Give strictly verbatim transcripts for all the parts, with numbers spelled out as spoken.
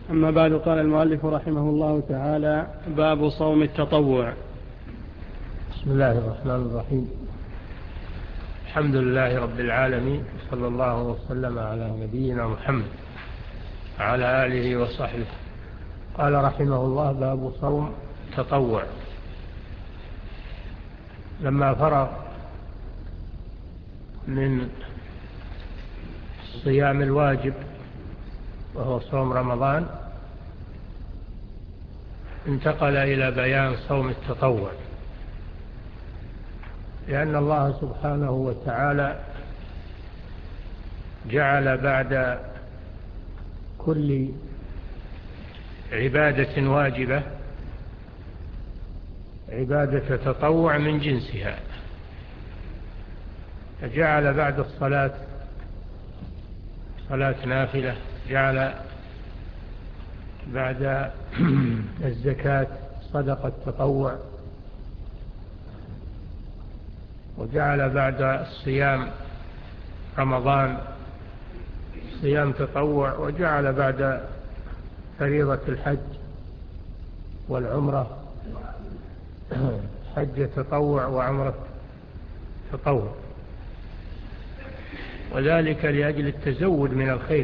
أما بعد، قال المؤلف رحمه الله تعالى: باب صوم التطوع. بسم الله الرحمن الرحيم. الحمد لله رب العالمين، صلى الله وسلم على نبينا محمد وعلى آله وصحبه. قال رحمه الله: باب صوم التطوع. لما فرغ من الصيام الواجب وهو صوم رمضان، انتقل إلى بيان صوم التطوع، لأن الله سبحانه وتعالى جعل بعد كل عبادة واجبة عبادة تطوع من جنسها، فجعل بعد الصلاة صلاة نافلة، جعل بعد الزكاة صدقة تطوع، وجعل بعد الصيام رمضان صيام تطوع، وجعل بعد فريضة الحج والعمرة حج تطوع وعمرة تطوع، وذلك لأجل التزود من الخير،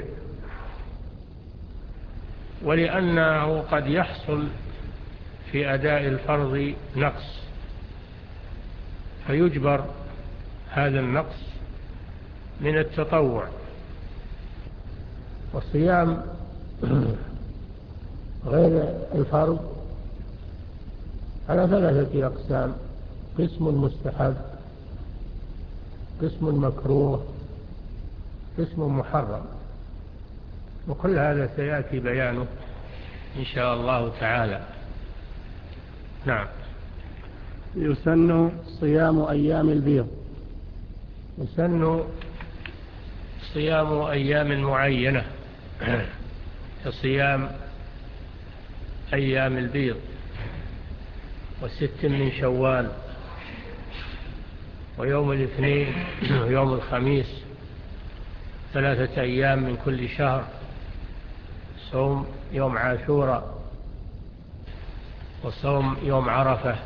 ولأنه قد يحصل في أداء الفرض نقص، فيجبر هذا النقص من التطوع. والصيام غير الفرض على ثلاثة أقسام: قسم مستحب، قسم مكروه، قسم محرم، وكل هذا سيأتي بيانه إن شاء الله تعالى. نعم. يسن صيام أيام البيض. يسن صيام أيام معينة كصيام أيام البيض وست من شوال ويوم الاثنين ويوم الخميس، ثلاثة أيام من كل شهر، صوم يوم عاشوراء وصوم يوم عرفة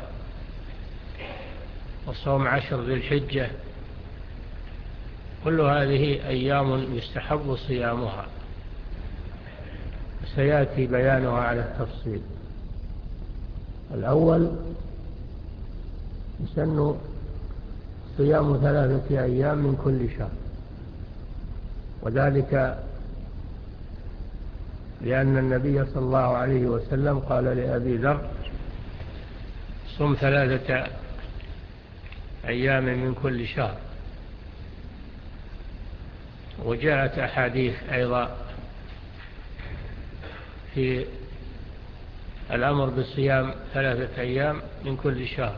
وصوم عشر ذي الحجة، كل هذه أيام يستحب صيامها، سيأتي بيانها على التفصيل. الأول يسن صيام ثلاثة أيام من كل شهر، وذلك لأن النبي صلى الله عليه وسلم قال لأبي ذر: صم ثلاثة أيام من كل شهر. وجاءت أحاديث أيضا في الأمر بالصيام ثلاثة أيام من كل شهر،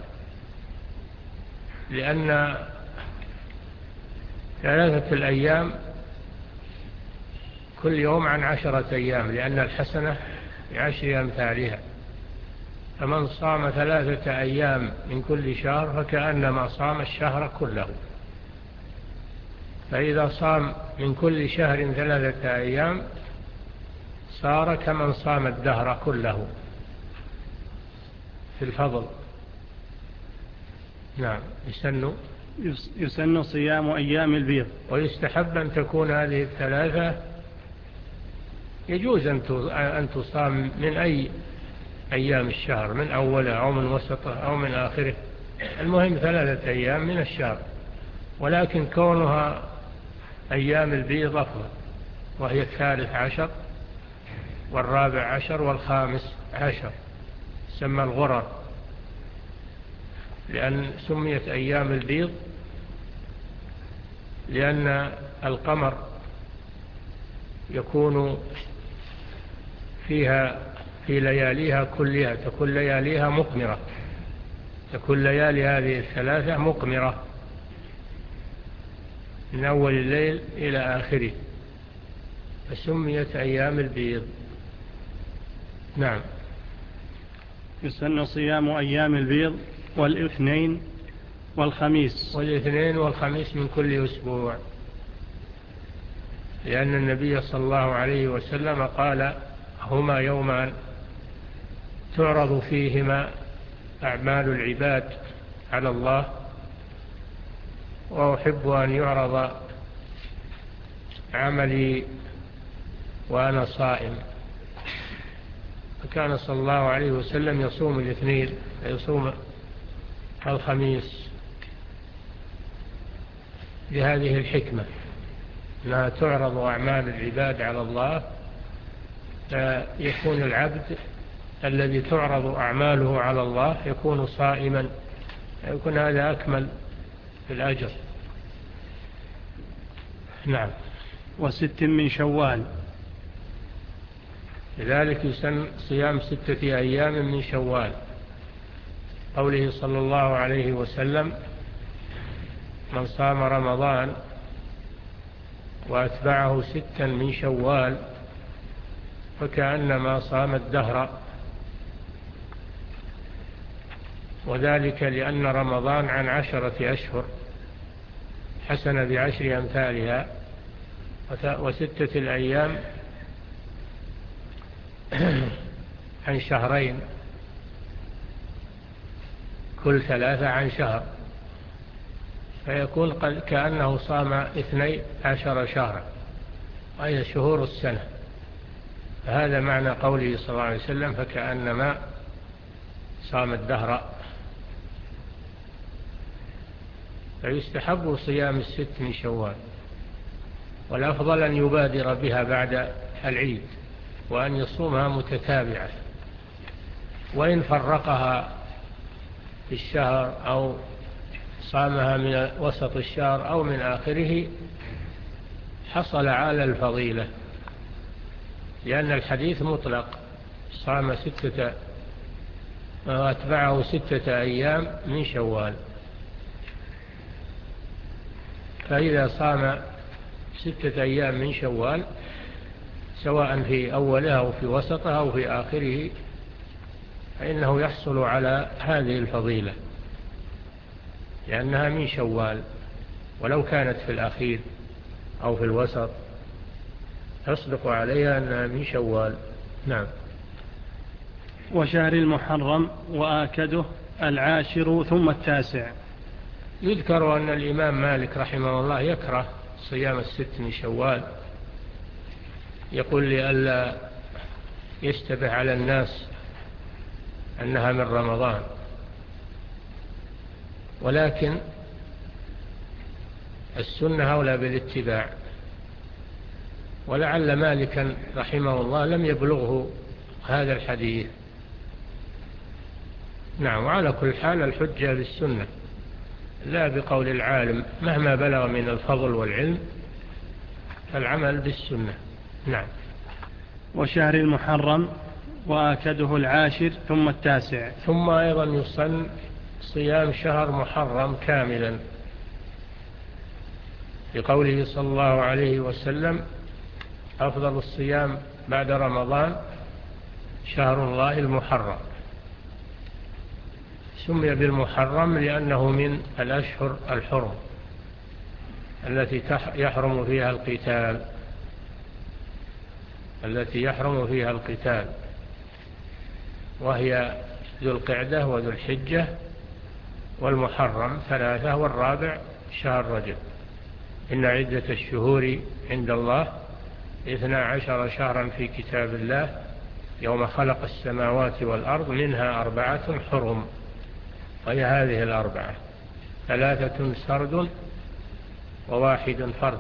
لأن ثلاثة الأيام كل يوم عن عشرة أيام، لأن الحسنة بعشر أمثالها، فمن صام ثلاثة أيام من كل شهر فكأنما صام الشهر كله. فإذا صام من كل شهر ثلاثة أيام صار كمن صام الدهر كله في الفضل. نعم. يسن يسن صيام أيام البيض، ويستحب أن تكون هذه الثلاثة، يجوز أن تصام من أي أيام الشهر، من أوله أو من وسطه أو من آخره، المهم ثلاثة أيام من الشهر، ولكن كونها أيام البيض أفضل، وهي الثالث عشر والرابع عشر والخامس عشر، سمى الغرر، لأن سميت أيام البيض لأن القمر يكون فيها في لياليها كلها، تكون لياليها مقمرة، تكون ليالي هذه الثلاثة مقمرة من أول الليل إلى آخره، فسميت أيام البيض. نعم. يسن صيام أيام البيض والاثنين والخميس والاثنين والخميس من كل أسبوع، لأن النبي صلى الله عليه وسلم قال: هما يومان تعرض فيهما أعمال العباد على الله، وأحب أن يعرض عملي وأنا صائم. فكان صلى الله عليه وسلم يصوم الاثنين ويصوم الخميس لهذه الحكمة، أنها تعرض أعمال العباد على الله، فيكون العبد الذي تعرض أعماله على الله يكون صائما، يكون هذا أكمل في الأجر. نعم. وست من شوال، لذلك يسن صيام ستة أيام من شوال، قوله صلى الله عليه وسلم: من صام رمضان وأتبعه ستا من شوال فكأنما صام الدهر. وذلك لأن رمضان عن عشرة أشهر، حسن بعشر أمثالها، وستة الأيام عن شهرين، كل ثلاثة عن شهر، فيكون قد كأنه صام اثني عشر شهرا، وهي شهور السنة. فهذا معنى قوله صلى الله عليه وسلم: فكأنما صام الدهر. فيستحب صيام الست من شوال، والأفضل أن يبادر بها بعد العيد، وأن يصومها متتابعة، وإن فرقها في الشهر أو صامها من وسط الشهر أو من آخره حصل على الفضيلة، لأن الحديث مطلق: صام ستة وأتبعه ستة أيام من شوال. فإذا صام ستة أيام من شوال سواء في أولها أو في وسطها أو في آخره فإنه يحصل على هذه الفضيلة، لأنها من شوال، ولو كانت في الأخير أو في الوسط تصدق عليها أنها من شوال. نعم. وشهر المحرم وآكده العاشر ثم التاسع. يذكر أن الإمام مالك رحمه الله يكره صيام الست من شوال، يقول لئلا يشتبه على الناس أنها من رمضان، ولكن السنة أولى بالاتباع، ولعل مالكا رحمه الله لم يبلغه هذا الحديث. نعم. وعلى كل حال الحجة بالسنة لا بقول العالم، مهما بلغ من الفضل والعلم فالعمل بالسنة. نعم. وشهر المحرم وآكده العاشر ثم التاسع. ثم أيضا يسن صيام شهر محرم كاملا، لقوله صلى الله عليه وسلم: أفضل الصيام بعد رمضان شهر الله المحرم. سمي بالمحرم لأنه من الأشهر الحرم التي يحرم فيها القتال التي يحرم فيها القتال وهي ذو القعدة وذو الحجة والمحرم ثلاثة، والرابع شهر رجب. إن عدة الشهور عند الله اثنا عشر شهرا في كتاب الله يوم خلق السماوات والأرض منها أربعة حرم، وهي هذه الأربعة: ثلاثة سرد وواحد فرد.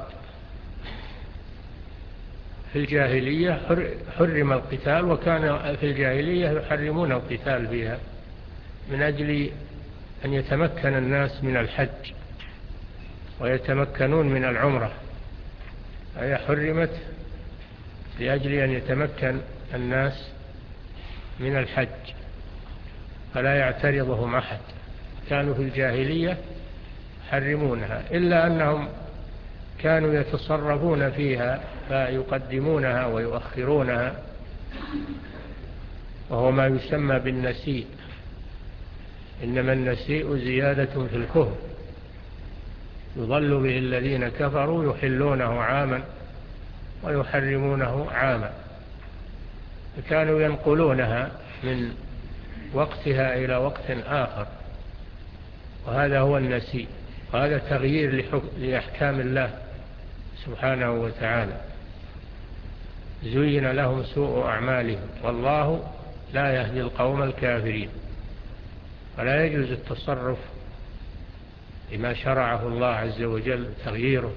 في الجاهلية حرم القتال، وكان في الجاهلية يحرمون القتال فيها من أجل أن يتمكن الناس من الحج ويتمكنون من العمرة، هي حرمت لأجل أن يتمكن الناس من الحج فلا يعترضهم أحد. كانوا في الجاهلية يحرمونها، إلا أنهم كانوا يتصرفون فيها فيقدمونها ويؤخرونها، وهو ما يسمى بالنسيء. إنما النسيء زيادة في الكفر يضل به الذين كفروا يحلونه عاما ويحرمونه عاما. كانوا ينقلونها من وقتها إلى وقت آخر، وهذا هو النسيء، وهذا تغيير لأحكام الله سبحانه وتعالى. زين لهم سوء أعمالهم والله لا يهدي القوم الكافرين. فلا يجوز التصرف بما شرعه الله عز وجل تغييره.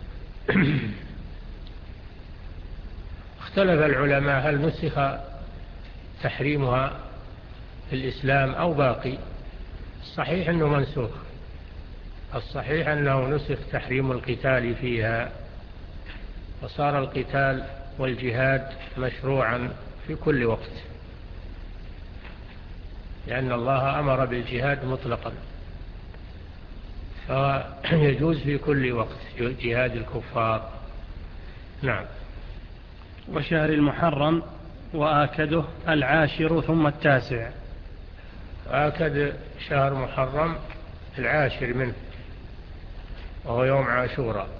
اختلف العلماء هل نسخ تحريمها في الإسلام أو باقي. الصحيح أنه منسوخ، الصحيح أنه نسخ تحريم القتال فيها، وصار القتال والجهاد مشروعا في كل وقت، لأن الله أمر بالجهاد مطلقا، فيجوز في كل وقت جهاد الكفار. نعم. وشهر المحرم وآكده العاشر ثم التاسع. آكد شهر محرم العاشر منه، وهو يوم عاشوراء،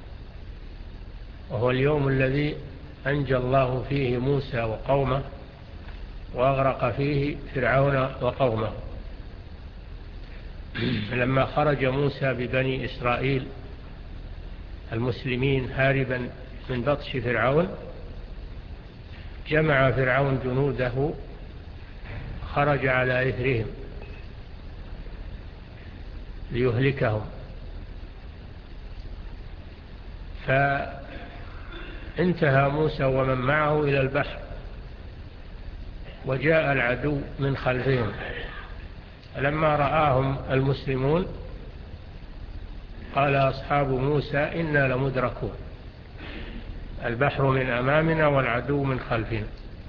وهو اليوم الذي أنجى الله فيه موسى وقومه وأغرق فيه فرعون وقومه. لما خرج موسى ببني إسرائيل المسلمين هاربا من بطش فرعون، جمع فرعون جنوده، خرج على إثرهم ليهلكهم، فانتهى موسى ومن معه إلى البحر، وجاء العدو من خلفهم، لما رآهم المسلمون قال أصحاب موسى إنا لمدركون، البحر من أمامنا والعدو من خلفنا.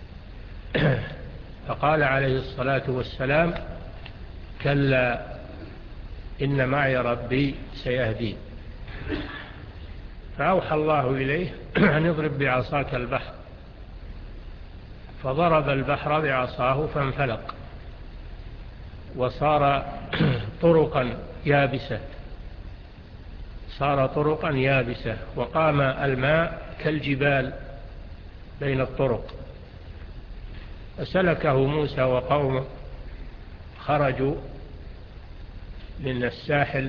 فقال عليه الصلاة والسلام كلا إن معي ربي سيهدين. فأوحى الله إليه أن يضرب بعصاك البحر، فضرب البحر بعصاه فانفلق وصار طرقا يابسة، صار طرقا يابسة وقام الماء كالجبال بين الطرق. فسلكه موسى وقومه، خرجوا من الساحل،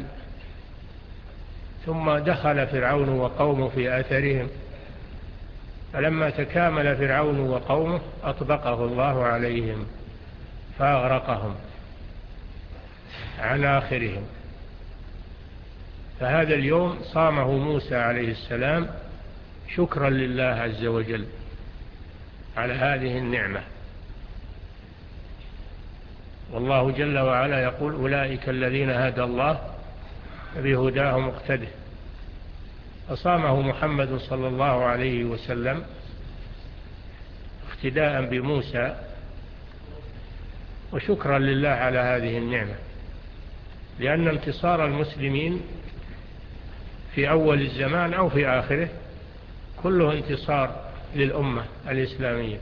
ثم دخل فرعون وقومه في أثرهم، فلما تكامل فرعون وقومه أطبقه الله عليهم فأغرقهم عن آخرهم. فهذا اليوم صامه موسى عليه السلام شكرا لله عز وجل على هذه النعمة. والله جل وعلا يقول أولئك الذين هدى الله بهداه مقتده. فصامه محمد صلى الله عليه وسلم اقتداء بموسى وشكرا لله على هذه النعمة، لأن انتصار المسلمين في أول الزمان أو في آخره كله انتصار للأمة الإسلامية،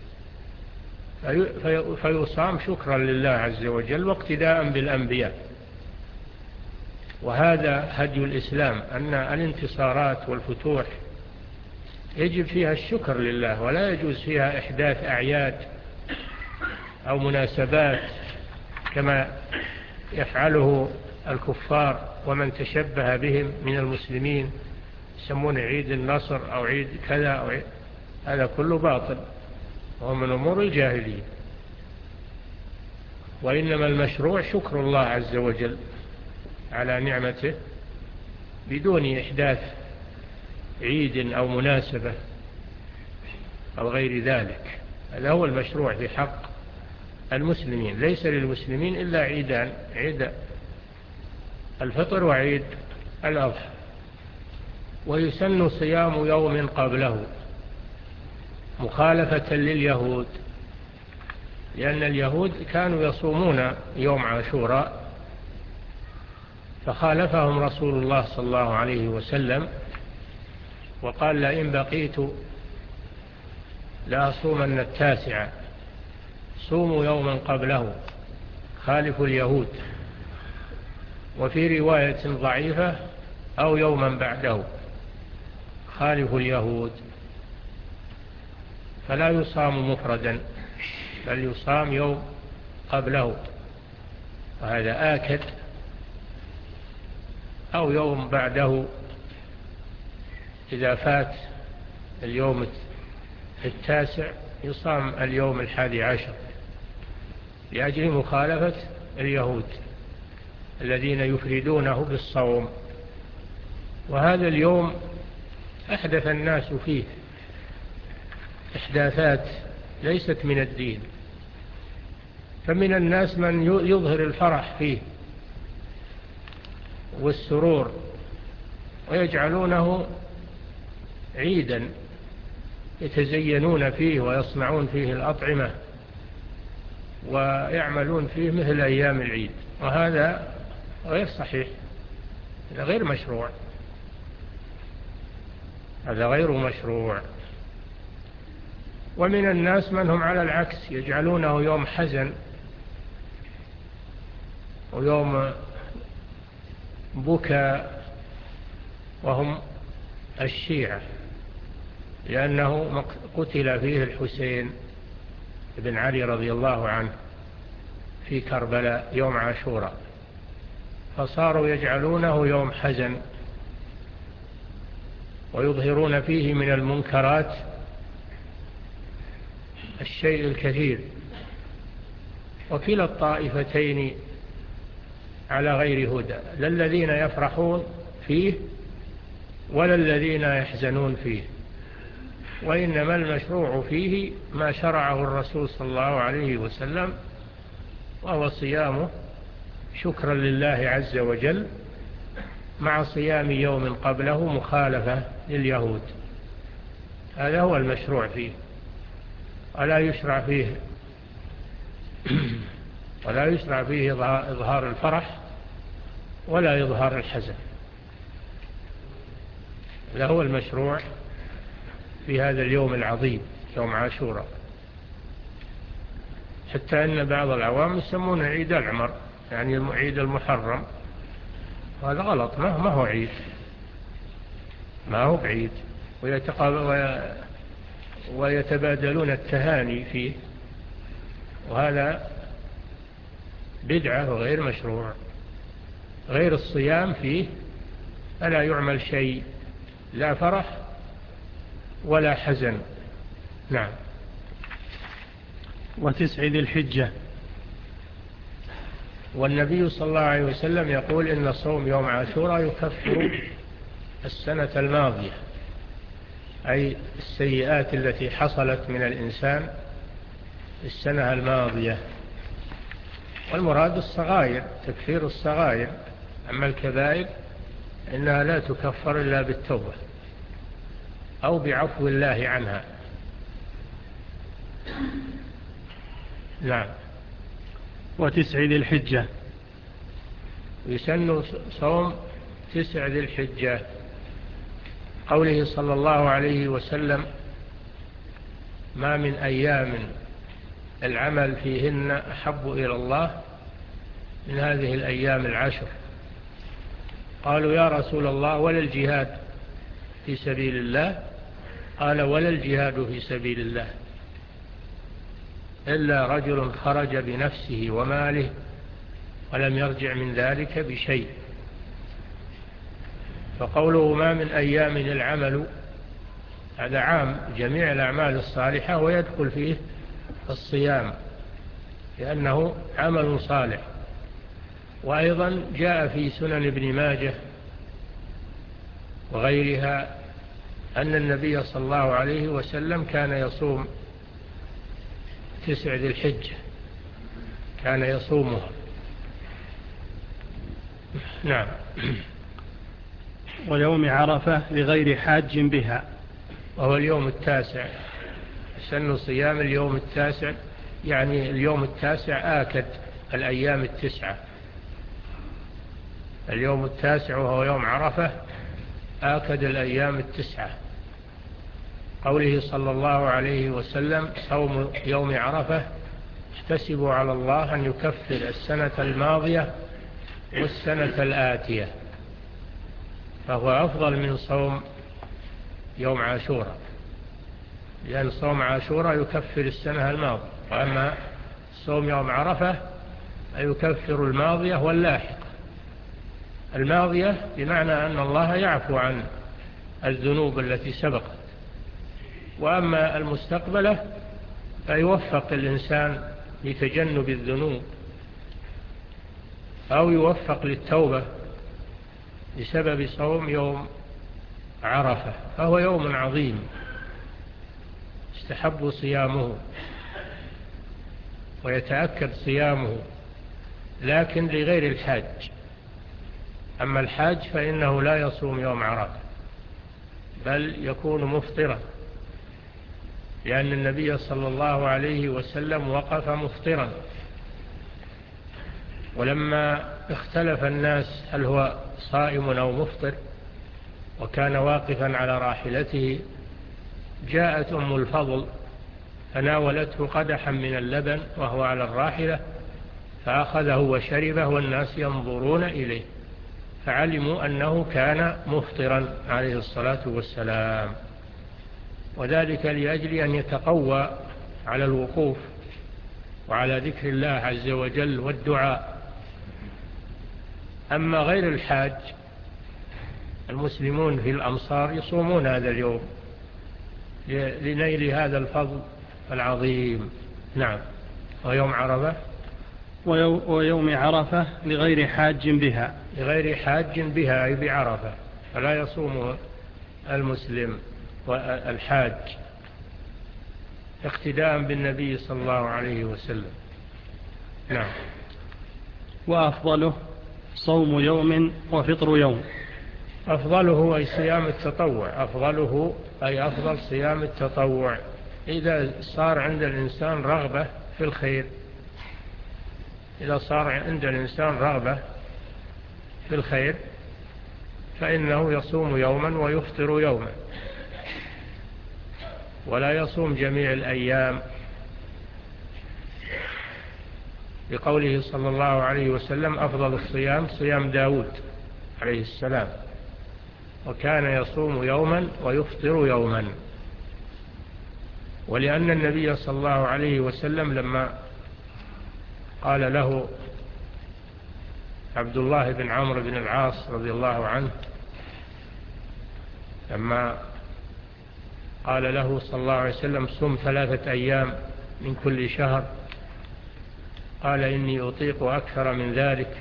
فيصام شكرا لله عز وجل واقتداء بالأنبياء. وهذا هدي الإسلام، أن الانتصارات والفتوح يجب فيها الشكر لله، ولا يجوز فيها إحداث أعياد أو مناسبات كما يفعله الكفار ومن تشبه بهم من المسلمين، يسمون عيد النصر أو عيد كذا أو عيد. هذا كله باطل وهو من أمور الجاهلية. وإنما المشروع شكر الله عز وجل على نعمته بدون إحداث عيد أو مناسبة أو غير ذلك. هذا هو المشروع في حق المسلمين. ليس للمسلمين إلا عيدان، عيد الفطر وعيد الأضحى، ويسن صيام يوم قبله مخالفة لليهود، لأن اليهود كانوا يصومون يوم عاشوراء، فخالفهم رسول الله صلى الله عليه وسلم وقال لئن بقيت لأصومن التاسع، صوموا يوما قبله خالفوا اليهود. وفي رواية ضعيفة أو يوما بعده خالفوا اليهود. فلا يصام مفردا بل يصام يوم قبله، وهذا آكد، أو يوم بعده إذا فات اليوم التاسع يصام اليوم الحادي عشر لأجل مخالفة اليهود الذين يفردونه بالصوم. وهذا اليوم أحدث الناس فيه إحداثات ليست من الدين، فمن الناس من يظهر الفرح فيه والسرور ويجعلونه عيدا يتزينون فيه ويصنعون فيه الأطعمة ويعملون فيه مثل أيام العيد، وهذا غير صحيح، هذا غير مشروع، هذا غير مشروع. ومن الناس من هم على العكس يجعلونه يوم حزن ويوم بكاء، وهم الشيعة، لأنه قتل فيه الحسين بن علي رضي الله عنه في كربلاء يوم عاشوراء، فصاروا يجعلونه يوم حزن ويظهرون فيه من المنكرات الشيء الكثير. وكلا الطائفتين على غير هدى، لا الذين يفرحون فيه ولا الذين يحزنون فيه، وإنما المشروع فيه ما شرعه الرسول صلى الله عليه وسلم، وهو صيامه شكرا لله عز وجل مع صيام يوم قبله مخالفة لليهود. هذا هو المشروع فيه، ولا يشرع فيه ولا يشرع فيه إظهار الفرح ولا إظهار الحزن. هذا هو المشروع في هذا اليوم العظيم يوم عاشوراء، حتى أن بعض العوام يسمونه عيد العمر، يعني عيد المحرم، وهذا غلط، ما هو عيد، ما هو بعيد، ويتبادلون التهاني فيه، وهذا بدعة وغير مشروع. غير الصيام فيه فلا يعمل شيء، لا فرح ولا حزن. نعم. وتسع ذي الحجة. والنبي صلى الله عليه وسلم يقول إن صوم يوم عاشوراء يكفر السنة الماضية، أي السيئات التي حصلت من الإنسان السنة الماضية، والمراد الصغائر، تكفير الصغائر، أما الكبائر إنها لا تكفر إلا بالتوبة أو بعفو الله عنها. نعم. وتسع ذي الحجة. يسن صوم تسع ذي الحجة، قوله صلى الله عليه وسلم: ما من أيام العمل فيهن أحب إلى الله من هذه الأيام العشر. قالوا: يا رسول الله ولا الجهاد في سبيل الله؟ قال: ولا الجهاد في سبيل الله إلا رجل خرج بنفسه وماله ولم يرجع من ذلك بشيء. فقوله ما من أيام العمل هذا عام جميع الأعمال الصالحة، ويدخل فيه الصيام لأنه عمل صالح. وأيضا جاء في سنن ابن ماجه وغيرها أن النبي صلى الله عليه وسلم كان يصوم تسع ذي الحجة، كان يصومها. نعم. ويوم عرفة لغير حاج بها، وهو اليوم التاسع. سن صيام اليوم التاسع، يعني اليوم التاسع آكد الأيام التسعة. اليوم التاسع وهو يوم عرفة آكد الأيام التسعة. قوله صلى الله عليه وسلم: صوم يوم عرفة احتسبوا على الله أن يكفر السنة الماضية والسنة الآتية، فهو أفضل من صوم يوم عاشوراء. لأن صوم عاشوراء يكفر السنة الماضية، وأما صوم يوم عرفة يكفر الماضية واللاحقة. الماضية بمعنى أن الله يعفو عن الذنوب التي سبقت، وأما المستقبلة فيوفق الإنسان لتجنب الذنوب أو يوفق للتوبة بسبب صوم يوم عرفة، فهو يوم عظيم يستحب صيامه ويتأكد صيامه، لكن لغير الحاج. أما الحاج فإنه لا يصوم يوم عرفة بل يكون مفطرا، لأن النبي صلى الله عليه وسلم وقف مفطرا. ولما اختلف الناس هل هو صائم أو مفطر وكان واقفا على راحلته، جاءت أم الفضل فناولته قدحا من اللبن وهو على الراحلة، فأخذه وشربه والناس ينظرون إليه، فعلموا أنه كان مفطرا عليه الصلاة والسلام، وذلك لأجل أن يتقوى على الوقوف وعلى ذكر الله عز وجل والدعاء. أما غير الحاج المسلمون في الأمصار يصومون هذا اليوم لنيل هذا الفضل العظيم. نعم. ويوم عرفة ويوم عرفة لغير حاج بها لغير حاج بها أي بعرفة، فلا يصوم المسلم والحاج اقتداء بالنبي صلى الله عليه وسلم. نعم. وأفضله صوم يوم وفطر يوم. أفضله أي صيام التطوع، أفضله أي أفضل صيام التطوع إذا صار عند الإنسان رغبة في الخير، إذا صار عند الإنسان رغبة في الخير فإنه يصوم يوما ويفطر يوما، ولا يصوم جميع الأيام، بقوله صلى الله عليه وسلم أفضل الصيام صيام داود عليه السلام، وكان يصوم يوما ويفطر يوما. ولأن النبي صلى الله عليه وسلم لما قال له عبد الله بن عمرو بن العاص رضي الله عنه، لما قال له صلى الله عليه وسلم صم ثلاثة أيام من كل شهر، قال إني أطيق أكثر من ذلك،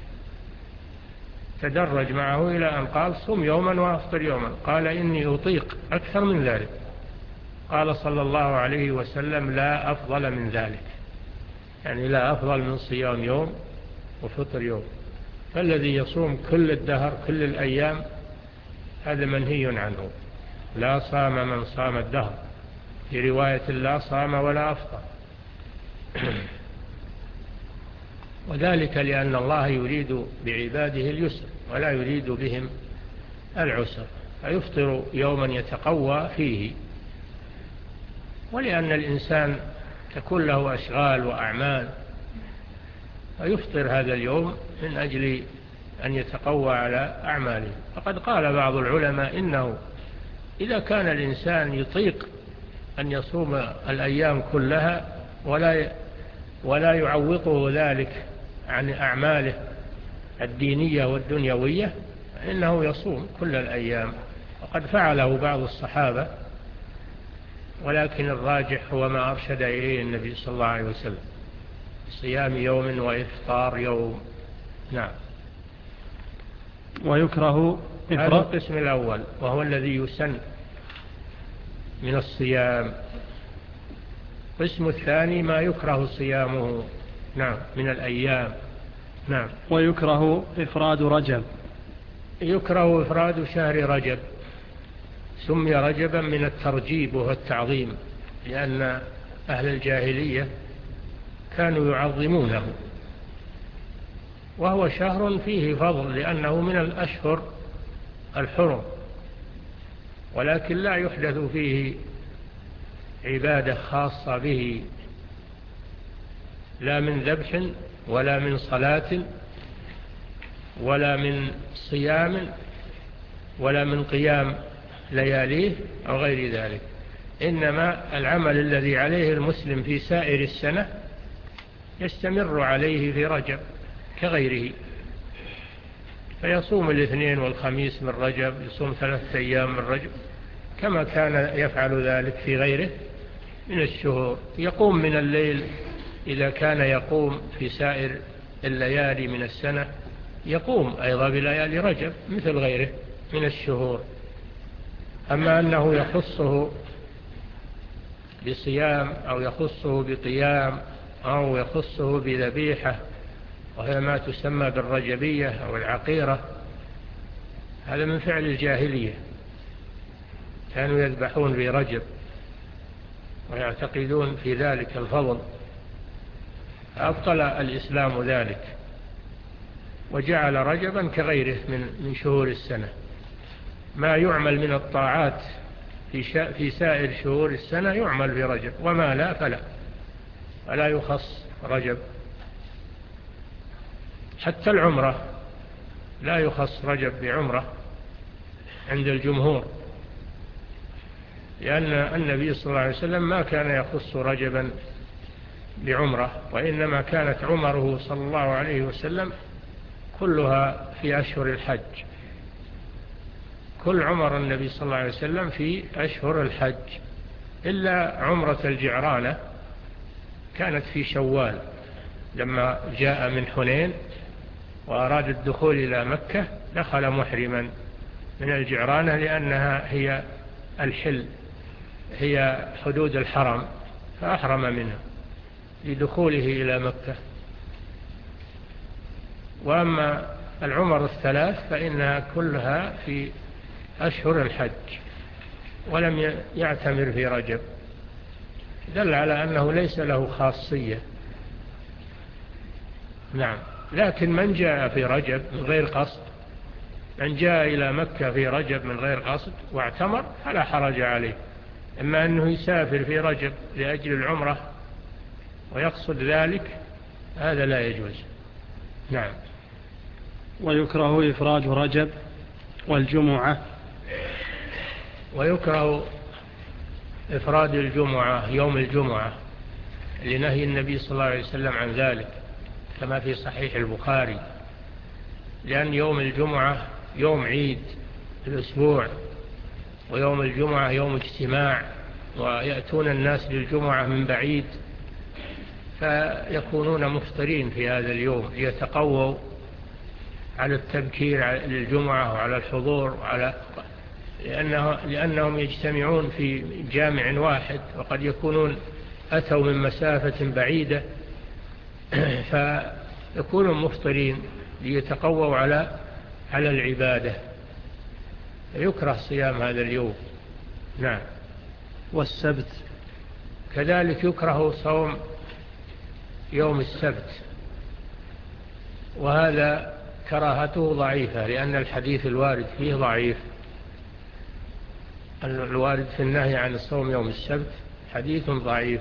تدرج معه إلى أن قال صم يوما وأفطر يوما، قال إني أطيق أكثر من ذلك، قال صلى الله عليه وسلم لا أفضل من ذلك، يعني لا أفضل من صيام يوم وفطر يوم. فالذي يصوم كل الدهر كل الأيام هذا منهي عنه، لا صام من صام الدهر، في رواية لا صام ولا أفطر. وذلك لأن الله يريد بعباده اليسر ولا يريد بهم العسر، فيفطر يوما يتقوى فيه، ولأن الإنسان تكون له أشغال وأعمال، فيفطر هذا اليوم من أجل أن يتقوى على أعماله. فقد قال بعض العلماء إنه إذا كان الإنسان يطيق أن يصوم الأيام كلها ولا ولا يعوقه ذلك عن أعماله الدينية والدنيوية، فإنه يصوم كل الأيام، وقد فعله بعض الصحابة، ولكن الراجح هو ما أرشد إليه النبي صلى الله عليه وسلم، صيام يوم وإفطار يوم. نعم. ويكره هذا القسم الأول وهو الذي يسن من الصيام. القسم الثاني ما يكره صيامه نعم من الأيام. نعم. ويكره إفراد رجب. يكره إفراد شهر رجب، سمي رجبا من الترجيب وهو التعظيم، لأن أهل الجاهلية كانوا يعظمونه، وهو شهر فيه فضل لأنه من الأشهر الحرم، ولكن لا يحدث فيه عبادة خاصة به، لا من ذبح ولا من صلاة ولا من صيام ولا من قيام لياليه أو غير ذلك، إنما العمل الذي عليه المسلم في سائر السنة يستمر عليه في رجب كغيره، فيصوم الاثنين والخميس من رجب، يصوم ثلاثة أيام من رجب كما كان يفعل ذلك في غيره من الشهور. يقوم من الليل إذا كان يقوم في سائر الليالي من السنة، يقوم أيضا بليالي رجب مثل غيره من الشهور. أما أنه يخصه بصيام أو يخصه بقيام أو يخصه بذبيحة، وهي ما تسمى بالرجبية أو العقيرة، هذا من فعل الجاهلية، كانوا يذبحون في رجب ويعتقدون في ذلك الفضل، فأبطل الإسلام ذلك وجعل رجبا كغيره من من شهور السنة. ما يعمل من الطاعات في في سائر شهور السنة يعمل في رجب، وما لا فلا ولا يخص رجب. حتى العمرة لا يخص رجب بعمرة عند الجمهور، لأن النبي صلى الله عليه وسلم ما كان يخص رجبا بعمرة، وإنما كانت عمره صلى الله عليه وسلم كلها في أشهر الحج. كل عمر النبي صلى الله عليه وسلم في أشهر الحج، إلا عمرة الجعرانة كانت في شوال لما جاء من حنين وأراد الدخول إلى مكة، دخل محرما من الجعرانة لأنها هي الحل، هي حدود الحرم، فأحرم منها لدخوله إلى مكة. وأما العمر الثلاث فإنها كلها في أشهر الحج، ولم يعتمر في رجب، دل على أنه ليس له خاصية. نعم. لكن من جاء في رجب من غير قصد، من جاء إلى مكة في رجب من غير قصد واعتمر فلا حرج عليه. إما أنه يسافر في رجب لأجل العمرة ويقصد ذلك، هذا لا يجوز. نعم. ويكره إفراد رجب والجمعة. ويكره إفراد الجمعة يوم الجمعة لنهي النبي صلى الله عليه وسلم عن ذلك كما في صحيح البخاري، لأن يوم الجمعة يوم عيد الأسبوع، ويوم الجمعة يوم اجتماع، ويأتون الناس للجمعة من بعيد، فيكونون مفطرين في هذا اليوم ليتقووا على التبكير للجمعة وعلى الحضور، وعلى لأنه لأنهم يجتمعون في جامع واحد، وقد يكونون أتوا من مسافة بعيدة فيكونوا مفطرين ليتقووا على على العبادة. يكره صيام هذا اليوم. نعم. والسبت كذلك يكره صوم يوم السبت، وهذا كراهته ضعيفة لأن الحديث الوارد فيه ضعيف. الوارد في النهي عن الصوم يوم السبت حديث ضعيف،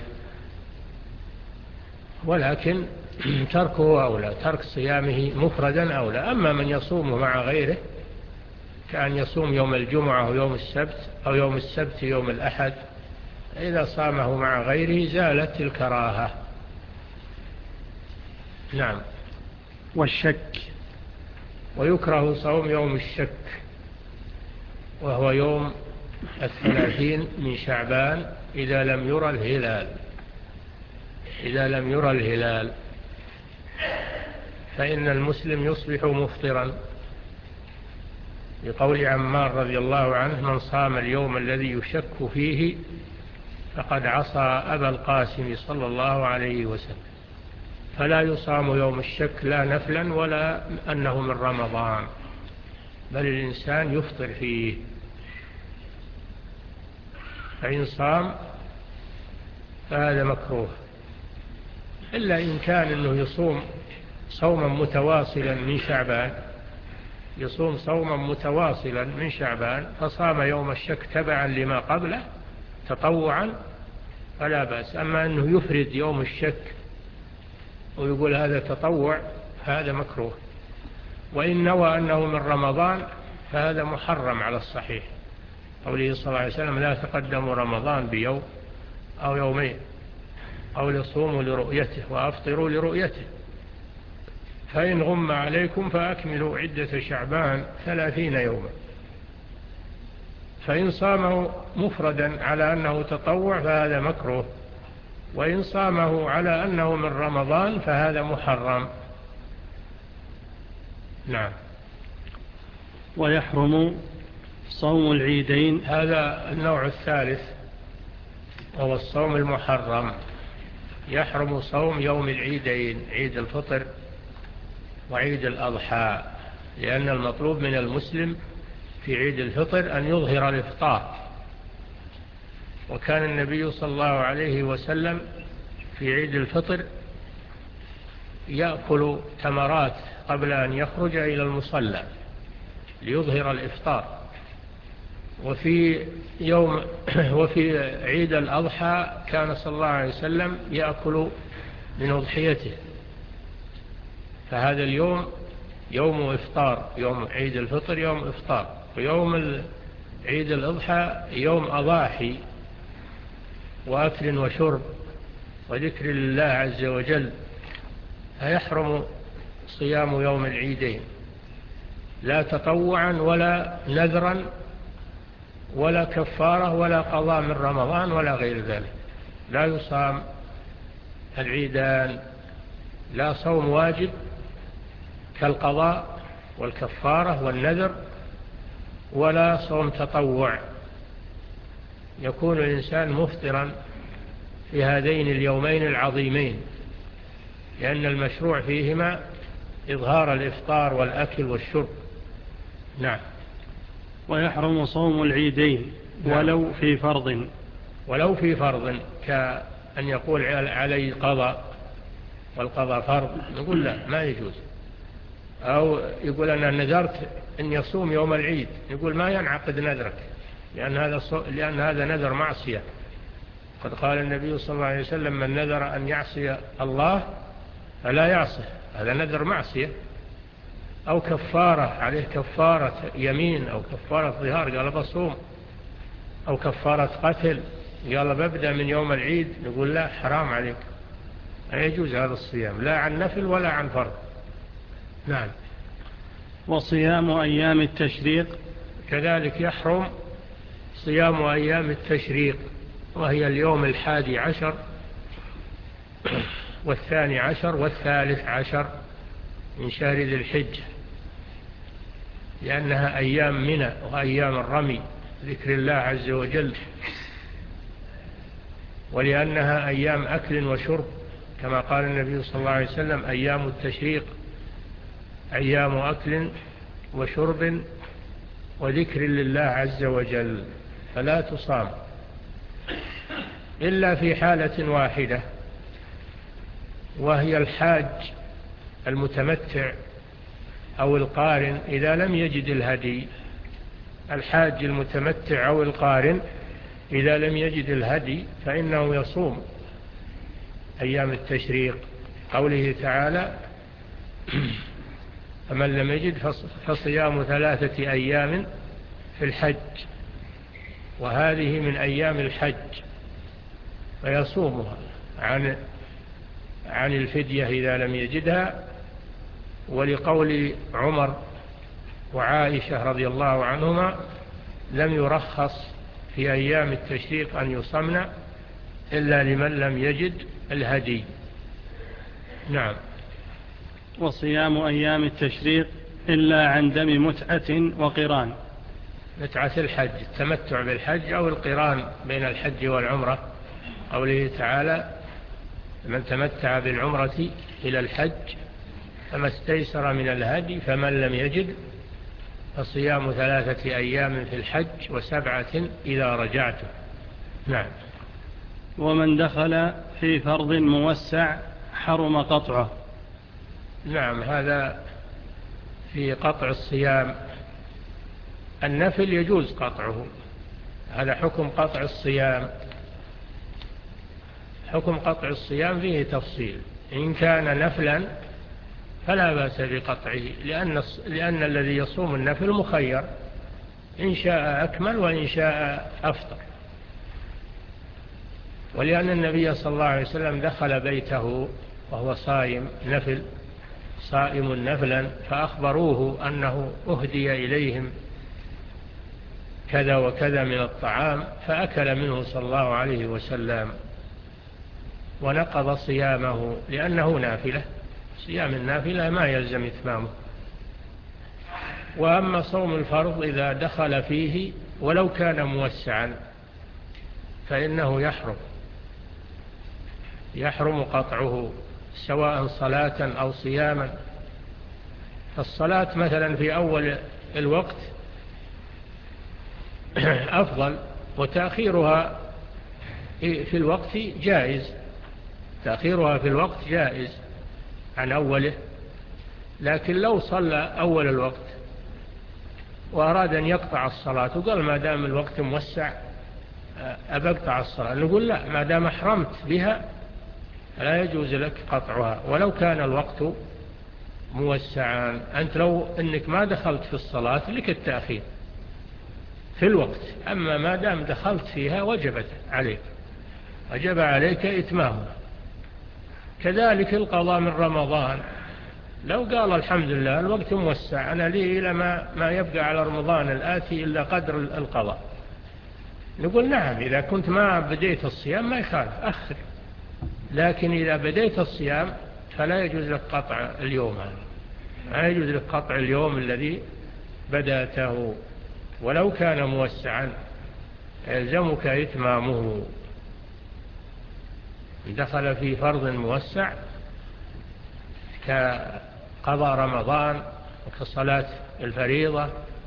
ولكن تركه أولى، ترك صيامه مفردا أولى. أما من يصوم مع غيره كأن يصوم يوم الجمعة ويوم السبت، أو يوم السبت يوم الأحد، إذا صامه مع غيره زالت الكراهة. نعم. والشك. ويكره صوم يوم الشك، وهو يوم الثلاثين من شعبان إذا لم يرى الهلال. إذا لم يرى الهلال فإن المسلم يصبح مفطرا، بقول عمار رضي الله عنه: من صام اليوم الذي يشك فيه فقد عصى أبا القاسم صلى الله عليه وسلم. فلا يصام يوم الشك لا نفلا ولا أنه من رمضان، بل الإنسان يفطر فيه. فإن صام فهذا مكروه، إلا إن كان أنه يصوم صوما متواصلا من شعبان، يصوم صوما متواصلا من شعبان فصام يوم الشك تبعا لما قبله تطوعا فلا بأس. أما أنه يفرد يوم الشك ويقول هذا تطوع هذا مكروه. وإن نوى أنه من رمضان فهذا محرم على الصحيح، قوله صلى الله عليه وسلم لا تقدموا رمضان بيوم أو يومين أو لصوموا لرؤيته وأفطروا لرؤيته، فإن غم عليكم فأكملوا عدة شعبان ثلاثين يوما. فإن صامه مفردا على أنه تطوع فهذا مكروه، وإن صامه على أنه من رمضان فهذا محرم. نعم. ويحرم صوم العيدين. هذا النوع الثالث وهو الصوم المحرم. يحرم صوم يوم العيدين، عيد الفطر وعيد الأضحى، لأن المطلوب من المسلم في عيد الفطر أن يظهر الإفطار. وكان النبي صلى الله عليه وسلم في عيد الفطر يأكل تمرات قبل أن يخرج إلى المصلى ليظهر الإفطار. وفي يوم وفي عيد الأضحى كان صلى الله عليه وسلم يأكل من أضحيته، فهذا اليوم يوم إفطار، يوم عيد الفطر يوم إفطار، ويوم عيد الأضحى يوم أضاحي وأكل وشرب وذكر لله عز وجل. فيحرم صيام يوم العيدين لا تطوعا ولا نذرا ولا كفارة ولا قضاء من رمضان ولا غير ذلك. لا يصام العيدان، لا صوم واجب كالقضاء والكفارة والنذر، ولا صوم تطوع. يكون الإنسان مفطرا في هذين اليومين العظيمين، لأن المشروع فيهما إظهار الإفطار والأكل والشرب. نعم. ويحرم صوم العيدين ولو نعم. في فرض ولو في فرض، كأن يقول علي قضاء والقضاء فرض، نقول لا، ما يجوز. أو يقول أنا نذرت أن يصوم يوم العيد، يقول ما ينعقد نذرك، لأن هذا لأن هذا نذر معصية. قد قال النبي صلى الله عليه وسلم من نذر أن يعصي الله فلا يعصه، هذا نذر معصية. أو كفارة، عليه كفارة يمين أو كفارة ظهار قال بصوم، أو كفارة قتل قال ببدأ من يوم العيد، نقول لا، حرام عليك، لا يجوز هذا الصيام لا عن نفل ولا عن فرض. نعم. وصيام أيام التشريق كذلك يحرم صيام أيام التشريق، وهي اليوم الحادي عشر والثاني عشر والثالث عشر من شهر ذي الحجة، لأنها أيام منى وأيام الرمي ذكر الله عز وجل، ولأنها أيام أكل وشرب، كما قال النبي صلى الله عليه وسلم أيام التشريق أيام أكل وشرب وذكر لله عز وجل، فلا تصام إلا في حالة واحدة، وهي الحاج المتمتع أو القارن إذا لم يجد الهدي. الحاج المتمتع أو القارن إذا لم يجد الهدي فإنه يصوم أيام التشريق، قوله تعالى فمن لم يجد فصيام ثلاثة أيام في الحج، وهذه من أيام الحج فيصومها عن عن الفدية إذا لم يجدها. ولقول عمر وعائشة رضي الله عنهما لم يرخص في أيام التشريق أن يصمن إلا لمن لم يجد الهدي. نعم. وصيام أيام التشريق إلا عن دم متعة وقران. متعة الحج، التمتع بالحج أو القران بين الحج والعمرة، قوله تعالى من تمتع بالعمرة إلى الحج فما استيسر من الهدي فمن لم يجد فصيام ثلاثة أيام في الحج وسبعة إذا رجعتم. نعم. ومن دخل في فرض موسع حرم قطعه. نعم، هذا في قطع الصيام. النفل يجوز قطعه، هذا حكم قطع الصيام. حكم قطع الصيام فيه تفصيل، إن كان نفلا فلا بأس بقطعه، لأن, لأن الذي يصوم النفل مخير، إن شاء أكمل وإن شاء أفطر. ولأن النبي صلى الله عليه وسلم دخل بيته وهو صائم نفل صائم نفلا، فأخبروه أنه أهدي إليهم كذا وكذا من الطعام، فأكل منه صلى الله عليه وسلم ونقض صيامه لأنه نافلة. صيام النافلة ما يلزم إتمامه. وأما صوم الفرض إذا دخل فيه ولو كان موسعا فإنه يحرم يحرم قطعه، سواء صلاة أو صياما. الصلاة مثلا في أول الوقت أفضل، وتأخيرها في الوقت جائز، تأخيرها في الوقت جائز عن أوله. لكن لو صلى أول الوقت وأراد أن يقطع الصلاة وقال ما دام الوقت موسع أبقطع الصلاة، نقول لا، ما دام أحرمت بها لا يجوز لك قطعها ولو كان الوقت موسعا. أنت لو أنك ما دخلت في الصلاة لك التأخير في الوقت، أما ما دام دخلت فيها وجبت عليك وجب عليك إتمامها. كذلك القضاء من رمضان، لو قال الحمد لله الوقت موسع، أنا لي إلى ما, ما يبقى على رمضان الآتي إلا قدر القضاء، نقول نعم، إذا كنت ما بديت الصيام ما يخالف أخر، لكن إذا بديت الصيام فلا يجوز لك قطع اليوم هذا، لا يجوز لك قطع اليوم الذي بدأته ولو كان موسعا، يلزمك إتمامه. دخل في فرض موسع كقضاء رمضان وكصلاة الفريضة،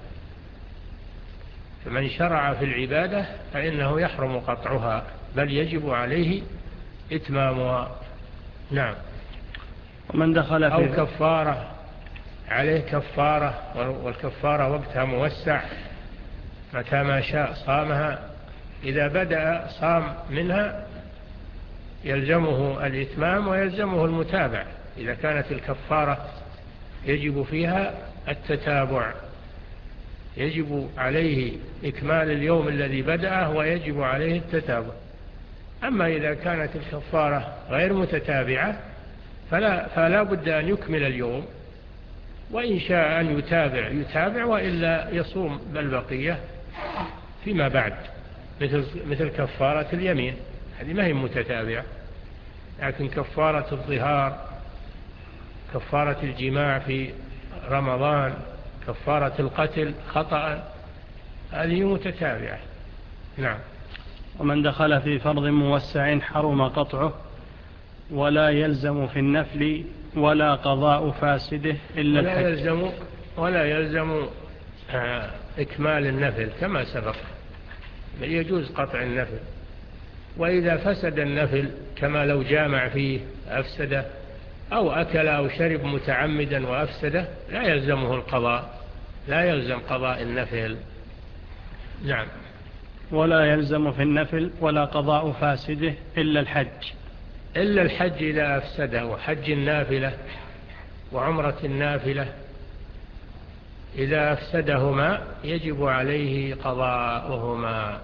فمن شرع في العبادة فإنه يحرم قطعها بل يجب عليه إتمامها. نعم. ومن دخل في أو كفارة، عليه كفارة، والكفارة وقتها موسع، متى ما شاء صامها، إذا بدأ صام منها يلزمه الإتمام ويلزمه المتابع. إذا كانت الكفارة يجب فيها التتابع، يجب عليه إكمال اليوم الذي بدأه ويجب عليه التتابع. أما إذا كانت الكفارة غير متتابعة فلا, فلا بد أن يكمل اليوم، وإن شاء أن يتابع يتابع، وإلا يصوم بالبقية فيما بعد، مثل, مثل كفارة اليمين، هذه ما هي متتابعة. لكن كفارة الظهار، كفارة الجماع في رمضان، كفارة القتل خطأ، هذه متتابعة. نعم. ومن دخل في فرض موسع حرم قطعه، ولا يلزم في النفل ولا قضاء فاسده إلا ولا الحج. يلزم ولا يلزم إكمال النفل كما سبق، بل يجوز قطع النفل. وإذا فسد النفل كما لو جامع فيه أفسده، أو أكل أو شرب متعمدا وأفسده، لا يلزمه القضاء، لا يلزم قضاء النفل. نعم. ولا يلزم في النفل ولا قضاء فاسده إلا الحج. إلا الحج إذا أفسده، حج النافلة وعمرة النافلة إذا أفسدهما يجب عليه قضاؤهما،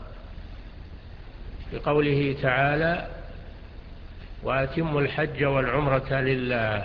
بقوله تعالى وأتموا الحج والعمرة لله.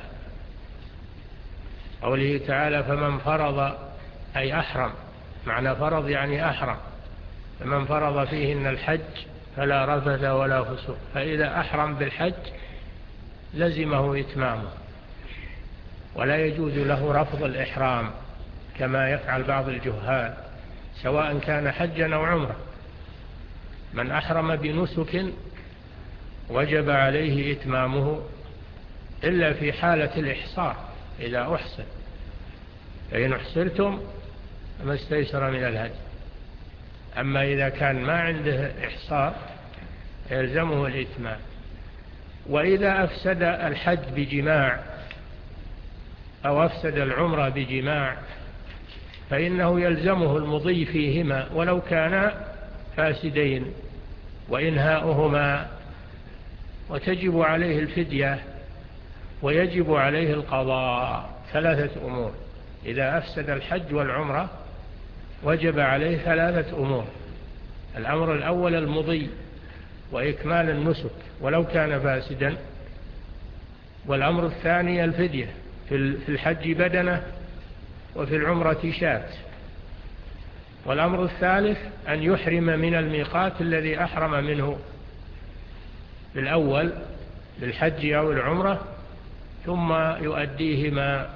قوله تعالى فمن فرض، أي أحرم، معنى فرض يعني أحرم، فمن فرض فيهن الحج فلا رفث ولا فسوق. فإذا أحرم بالحج لزمه إتمامه، ولا يجوز له رفض الإحرام كما يفعل بعض الجهال، سواء كان حجا أو عمره. من أحرم بنسك وجب عليه إتمامه إلا في حالة الإحصار، إذا أحسن، فإن أحسرتم فما استيسر من الهدي. أما إذا كان ما عنده إحصار يلزمه الإتمام. وإذا أفسد الحج بجماع أو أفسد العمرة بجماع فإنه يلزمه المضي فيهما ولو كان فاسدين وإنهاؤهما، وتجب عليه الفدية ويجب عليه القضاء. ثلاثة أمور: إذا أفسد الحج والعمرة وجب عليه ثلاثة أمور. الأمر الأول المضي وإكمال النسك ولو كان فاسدا، والأمر الثاني الفدية، في الحج بدنة وفي العمرة شاة، والأمر الثالث أن يحرم من الميقات الذي أحرم منه بالأول للحج أو العمرة، ثم يؤديهما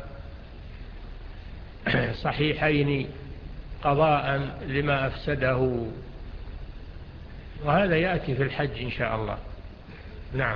صحيحين قضاء لما أفسده، وهذا يأتي في الحج إن شاء الله. نعم.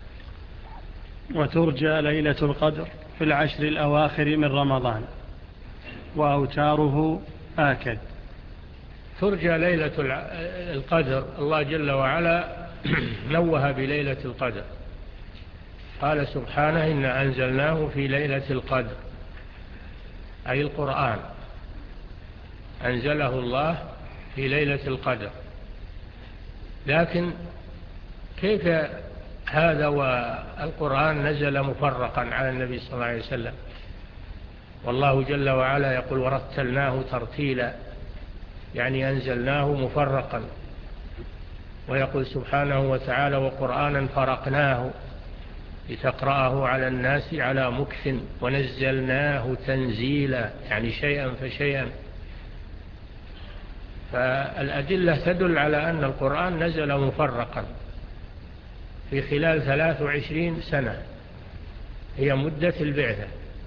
وترجى ليلة القدر في العشر الأواخر من رمضان وأوتاره آكد. ترجى ليلة القدر، الله جل وعلا نوه بليلة القدر، قال سبحانه إن أنزلناه في ليلة القدر، أي القرآن أنزله الله في ليلة القدر. لكن كيف هذا والقرآن نزل مفرقا على النبي صلى الله عليه وسلم؟ والله جل وعلا يقول ورتلناه ترتيلا، يعني أنزلناه مفرقا. ويقول سبحانه وتعالى وقرآنا فرقناه لتقرأه على الناس على مكث ونزلناه تنزيلا، يعني شيئا فشيئا. فالأدلة تدل على أن القرآن نزل مفرقا في خلال ثلاث وعشرين سنة هي مدة البعثة.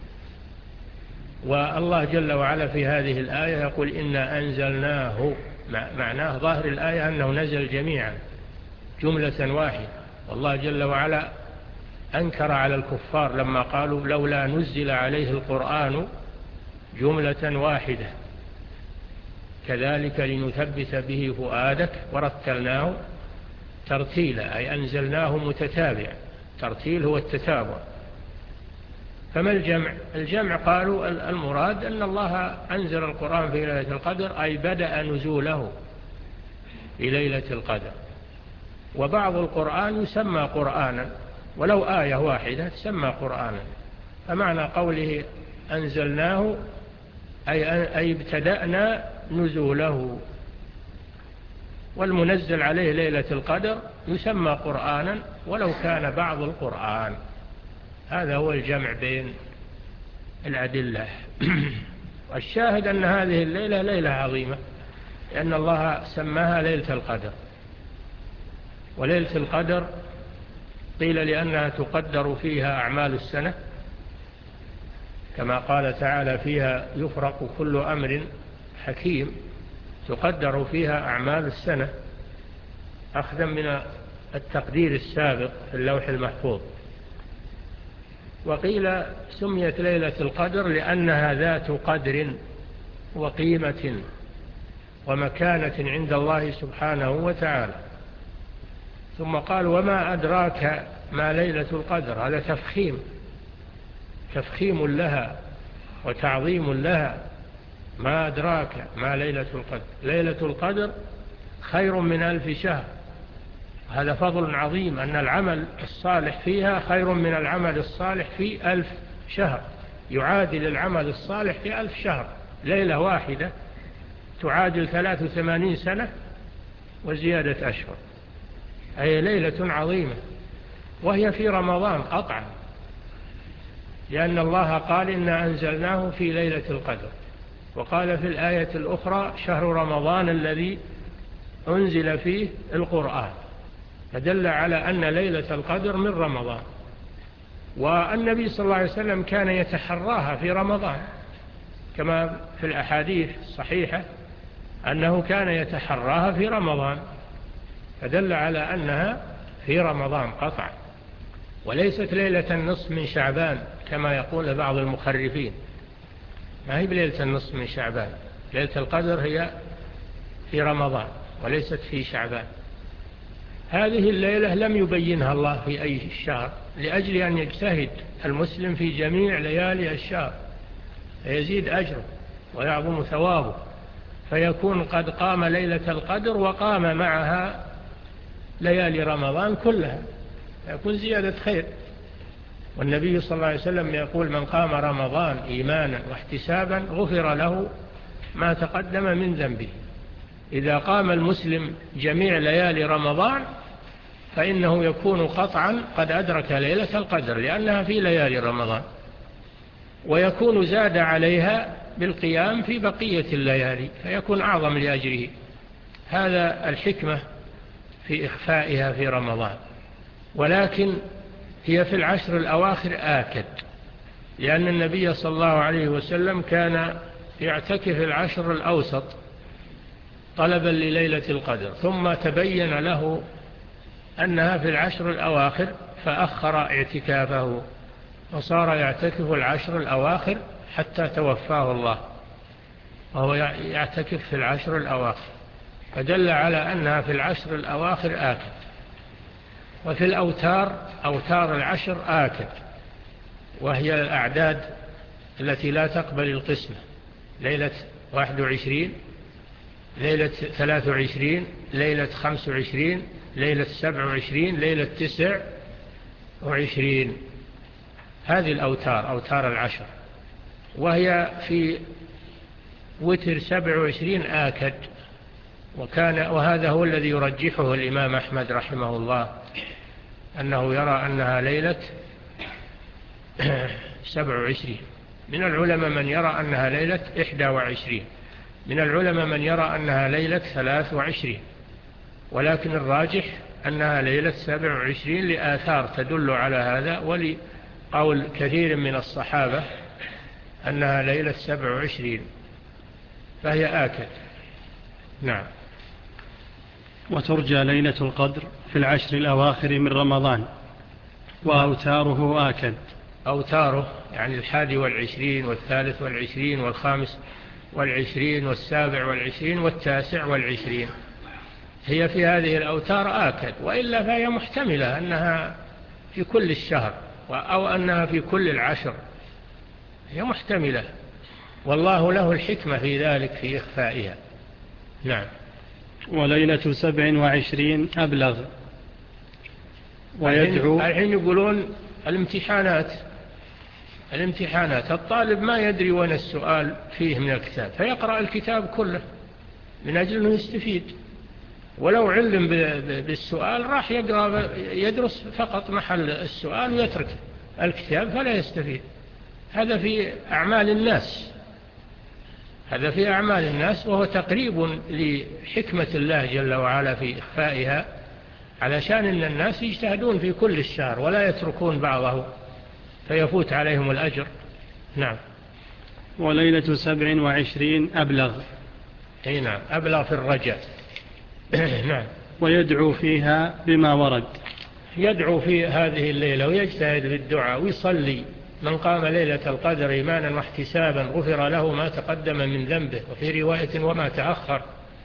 والله جل وعلا في هذه الآية يقول إنا أنزلناه، معناه ظاهر الآية أنه نزل جميعا جملة واحدة. والله جل وعلا أنكر على الكفار لما قالوا لولا نزل عليه القرآن جملة واحدة كذلك لنثبت به فؤادك ورتلناه ترتيلا، أي أنزلناه متتابع. ترتيل هو التتابع. فما الجمع؟ الجمع قالوا المراد أن الله أنزل القرآن في ليلة القدر، أي بدأ نزوله في ليلة القدر. وبعض القرآن يسمى قرآنا ولو آية واحدة تسمى قرآنا. فمعنى قوله أنزلناه أي ابتدأنا نزوله، والمنزل عليه ليلة القدر يسمى قرآنا ولو كان بعض القرآن. هذا هو الجمع بين الأدلة. الشاهد أن هذه الليلة ليلة عظيمة، لأن الله سماها ليلة القدر. وليلة القدر قيل لأنها تقدر فيها أعمال السنة، كما قال تعالى فيها يفرق كل أمر حكيم، تقدر فيها أعمال السنة أخذا من التقدير السابق في اللوح المحفوظ. وقيل سميت ليلة القدر لأنها ذات قدر وقيمة ومكانة عند الله سبحانه وتعالى. ثم قال وما أدراك ما ليلة القدر، هذا تفخيم تفخيم لها وتعظيم لها. ما أدراك ما ليلة القدر، ليلة القدر خير من ألف شهر. هذا فضل عظيم، أن العمل الصالح فيها خير من العمل الصالح في ألف شهر، يعادل العمل الصالح في ألف شهر. ليلة واحدة تعادل ثلاث وثمانين سنة وزيادة أشهر، أي ليلة عظيمة. وهي في رمضان قطعا، لأن الله قال إنا أنزلناه في ليلة القدر، وقال في الآية الأخرى شهر رمضان الذي أنزل فيه القرآن، فدل على أن ليلة القدر من رمضان. والنبي صلى الله عليه وسلم كان يتحراها في رمضان، كما في الأحاديث الصحيحة أنه كان يتحراها في رمضان، فدل على أنها في رمضان قطعا، وليست ليلة النصف من شعبان كما يقول بعض المخرفين. ما هي بليلة النصف من شعبان، ليلة القدر هي في رمضان وليست في شعبان. هذه الليلة لم يبينها الله في أي شهر، لأجل أن يجتهد المسلم في جميع ليالي الشهر فيزيد أجره ويعظم ثوابه، فيكون قد قام ليلة القدر وقام معها ليالي رمضان كلها، يكون زيادة خير. والنبي صلى الله عليه وسلم يقول من قام رمضان إيمانا واحتسابا غفر له ما تقدم من ذنبه. إذا قام المسلم جميع ليالي رمضان فإنه يكون قطعا قد أدرك ليلة القدر لأنها في ليالي رمضان، ويكون زاد عليها بالقيام في بقية الليالي فيكون أعظم لأجره. هذا الحكمة في إخفائها في رمضان. ولكن هي في العشر الأواخر آكد، لأن النبي صلى الله عليه وسلم كان يعتكف العشر الأوسط طلبا لليلة القدر، ثم تبين له أنها في العشر الأواخر فأخر اعتكافه وصار يعتكف العشر الأواخر حتى توفاه الله وهو يعتكف في العشر الأواخر، فدل على أنها في العشر الأواخر آكد. وفي الأوتار أوتار العشر آكد، وهي الأعداد التي لا تقبل القسمة: ليلة واحد وعشرين، ليلة ثلاث وعشرين، ليلة خمس وعشرين، ليلة سبع وعشرين، ليلة تسع وعشرين. هذه الأوتار أوتار العشر، وهي في وتر سبع وعشرين آكد. وكان وهذا هو الذي يرجحه الإمام أحمد رحمه الله، أنه يرى أنها ليلة سبع وعشرين. من العلماء من يرى أنها ليلة إحدى وعشرين، من العلماء من يرى أنها ليلة ثلاث وعشرين، ولكن الراجح أنها ليلة سبع وعشرين لآثار تدل على هذا، ولقول كثير من الصحابة أنها ليلة سبع وعشرين، فهي آكد. نعم. وترجى ليلة القدر في العشر الأواخر من رمضان، وأوتاره آكد. أوتاره يعني الحادي والعشرين والثالث والعشرين والخامس والعشرين والسابع والعشرين والتاسع والعشرين، هي في هذه الأوتار آكد. وإلا فهي محتملة أنها في كل الشهر أو أنها في كل العشر، هي محتملة، والله له الحكمة في ذلك في إخفائها. نعم. وليلة سبع وعشرين أبلغ. ويدعو الحين يقولون الامتحانات الامتحانات الطالب ما يدري وين السؤال فيه من الكتاب، فيقرأ الكتاب كله من أجل أنه يستفيد، ولو علم بالسؤال راح يقرأ يدرس فقط محل السؤال ويترك الكتاب فلا يستفيد. هذا في أعمال الناس هذا في أعمال الناس وهو تقريب لحكمة الله جل وعلا في إخفائها، علشان أن الناس يجتهدون في كل الشهر ولا يتركون بعضه فيفوت عليهم الأجر. نعم. وليلة سبع وعشرين أبلغ. أي نعم، أبلغ في الرجاء. نعم. ويدعو فيها بما ورد. يدعو في هذه الليلة ويجتهد بالدعاء ويصلي. من قام ليلة القدر إيمانا واحتسابا غفر له ما تقدم من ذنبه، وفي رواية وما تأخر.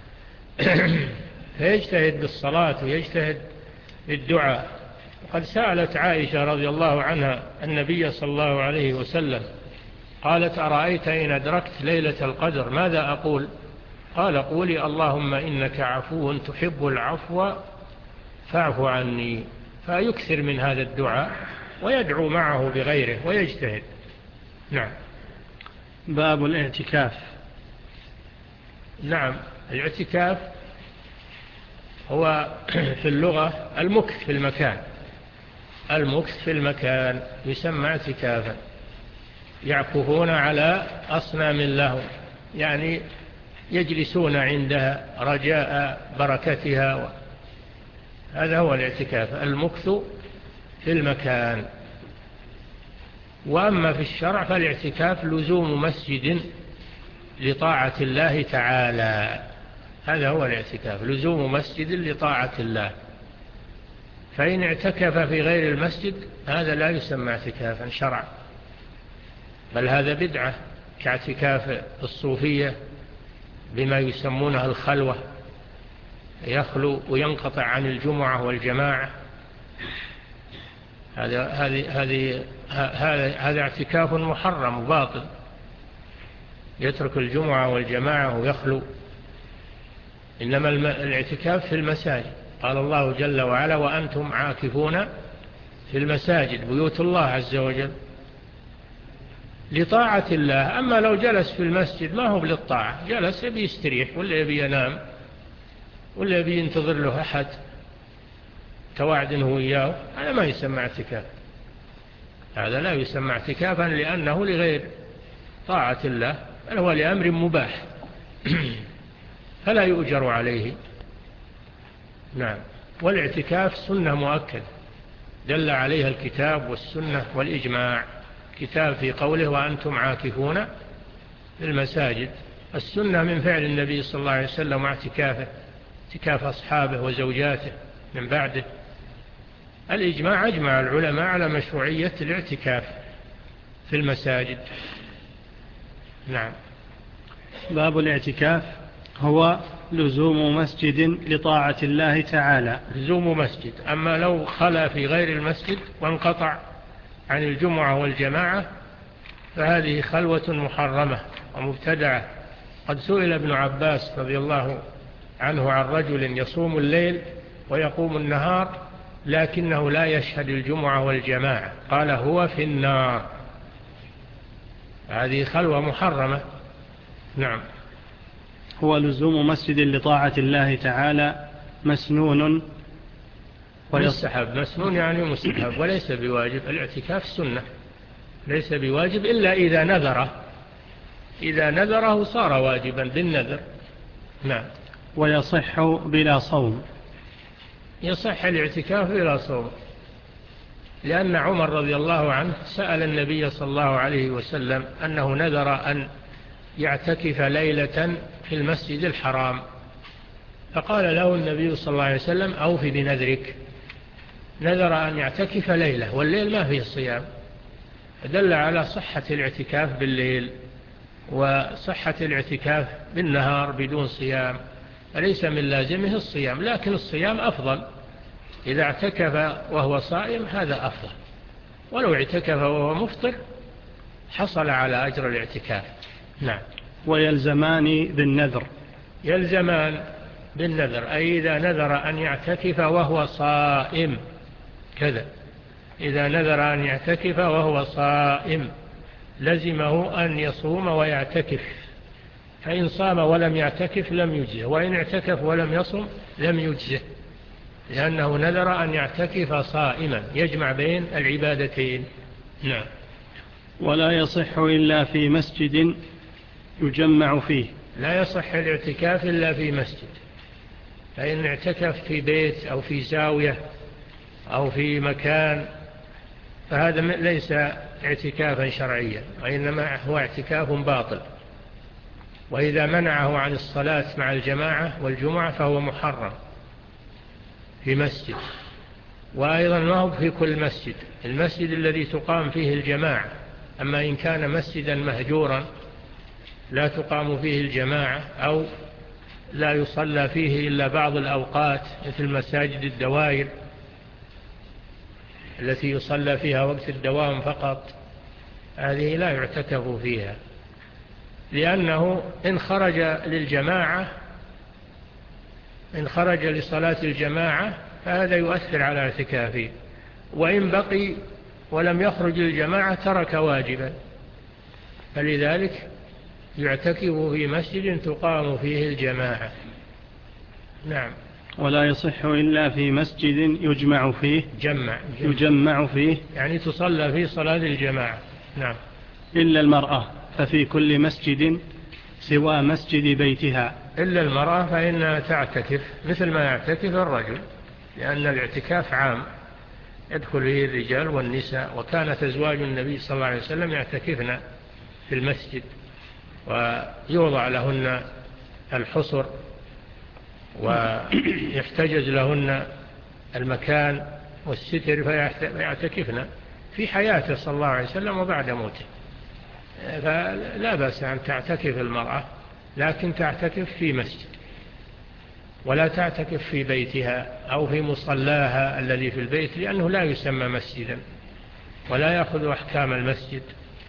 فيجتهد بالصلاة ويجتهد بالدعاء. وقد سألت عائشة رضي الله عنها النبي صلى الله عليه وسلم قالت: أرأيت إن أدركت ليلة القدر ماذا أقول؟ قال: قولي اللهم إنك عفو تحب العفو فاعف عني. فيكثر من هذا الدعاء ويدعو معه بغيره ويجتهد. نعم. باب الاعتكاف. نعم. الاعتكاف هو في اللغة المكث في المكان المكث في المكان يسمى اعتكافا. يعكفون على أصنام لهم، يعني يجلسون عندها رجاء بركتها. هذا هو الاعتكاف، المكث في المكان. وأما في الشرع فالاعتكاف لزوم مسجد لطاعة الله تعالى. هذا هو الاعتكاف، لزوم مسجد لطاعة الله. فإن اعتكف في غير المسجد هذا لا يسمى اعتكافا شرعا، بل هذا بدعة، كاعتكاف الصوفية بما يسمونها الخلوة، يخلو وينقطع عن الجمعة والجماعة. هذا هذه هذه هذا هذا اعتكاف محرم وباطل، يترك الجمعة والجماعة ويخلو. إنما الاعتكاف في المساجد. قال الله جل وعلا: وأنتم عاكفون في المساجد، بيوت الله عز وجل. لطاعة الله. أما لو جلس في المسجد ما هو للطاعة، جلس يبي يستريح ولا يبي ينام ولا يبي ينتظر له أحد تواعده وإياه، هذا ما يسمى اعتكاف، هذا لا يسمى اعتكافا لأنه لغير طاعة الله بل هو لأمر مباح فلا يؤجر عليه. نعم. والاعتكاف سنة مؤكد دل عليها الكتاب والسنة والإجماع. كتاب في قوله وأنتم عاكفون في المساجد، السنة من فعل النبي صلى الله عليه وسلم واعتكافه، اعتكاف أصحابه وزوجاته من بعده. الإجماع أجمع العلماء على مشروعية الاعتكاف في المساجد. نعم. باب الاعتكاف هو لزوم مسجد لطاعة الله تعالى. لزوم مسجد. أما لو خلا في غير المسجد وانقطع عن الجمعة والجماعة فهذه خلوة محرمة ومبتدعة. قد سئل ابن عباس رضي الله عنه عن رجل يصوم الليل ويقوم النهار لكنه لا يشهد الجمعة والجماعة، قال هو في النار. هذه خلوة محرمة. نعم. هو لزوم مسجد لطاعة الله تعالى مسنون مستحب. مسنون يعني مستحب وليس بواجب. الاعتكاف سنة ليس بواجب إلا إذا نذره، إذا نذره صار واجبا بالنذر. نعم. ويصح بلا صوم. يصح الاعتكاف بلا صوم لأن عمر رضي الله عنه سأل النبي صلى الله عليه وسلم أنه نذر أن يعتكف ليلة في المسجد الحرام، فقال له النبي صلى الله عليه وسلم أوفي بنذرك. نذر أن يعتكف ليلة والليل ما فيه الصيام، دل على صحة الاعتكاف بالليل وصحة الاعتكاف بالنهار بدون صيام، فليس من لازمه الصيام، لكن الصيام أفضل. إذا اعتكف وهو صائم هذا أفضل، ولو اعتكف وهو مفطر حصل على أجر الاعتكاف. نعم. ويلزمان بالنذر. يلزمان بالنذر أي إذا نذر أن يعتكف وهو صائم كذا، إذا نذر أن يعتكف وهو صائم لزمه أن يصوم ويعتكف، فإن صام ولم يعتكف لم يجزه، وإن اعتكف ولم يصم لم يجزه، لأنه نذر أن يعتكف صائما يجمع بين العبادتين. نعم. ولا يصح إلا في مسجد يجمع فيه. لا يصح الاعتكاف إلا في مسجد، فإن اعتكف في بيت أو في زاوية أو في مكان فهذا ليس اعتكافا شرعيا، وإنما هو اعتكاف باطل. وإذا منعه عن الصلاة مع الجماعة والجمعة فهو محرم في مسجد. وأيضا ما هو في كل مسجد، المسجد الذي تقام فيه الجماعة. أما إن كان مسجدا مهجورا لا تقام فيه الجماعة أو لا يصلى فيه إلا بعض الأوقات مثل مساجد الدوائر التي يصلى فيها وقت الدوام فقط، هذه لا يعتكف فيها، لأنه إن خرج للجماعة إن خرج لصلاة الجماعة فهذا يؤثر على اعتكافه، وإن بقي ولم يخرج للجماعة ترك واجبا، فلذلك يعتكف في مسجد تقام فيه الجماعة. نعم. ولا يصح إلا في مسجد يجمع فيه. جمع. يجمع فيه يعني تصلى فيه صلاة الجماعة. نعم. إلا المرأة ففي كل مسجد سوى مسجد بيتها. إلا المرأة فإنها تعتكف مثل ما يعتكف الرجل، لأن الاعتكاف عام يدخل فيه الرجال والنساء، وكانت أزواج النبي صلى الله عليه وسلم يعتكفن في المسجد ويوضع لهن الحصر ويحتجز لهن المكان والستر فيعتكفن في حياته صلى الله عليه وسلم وبعد موته. فلا بأس أن تعتكف المرأة، لكن تعتكف في مسجد، ولا تعتكف في بيتها أو في مصلاها الذي في البيت، لأنه لا يسمى مسجدا ولا يأخذ أحكام المسجد.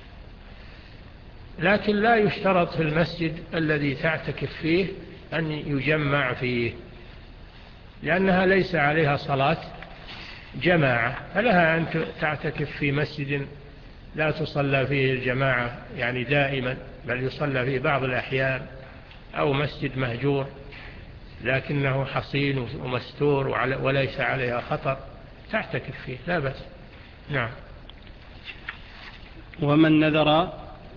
لكن لا يشترط في المسجد الذي تعتكف فيه أن يجمع فيه، لأنها ليس عليها صلاة جماعة، فلها أن تعتكف في مسجد لا تصلى فيه الجماعة يعني دائما، بل يصلى فيه بعض الأحيان، أو مسجد مهجور لكنه حصين ومستور وليس عليها خطر، تعتكف فيه لا بأس. نعم. ومن نذر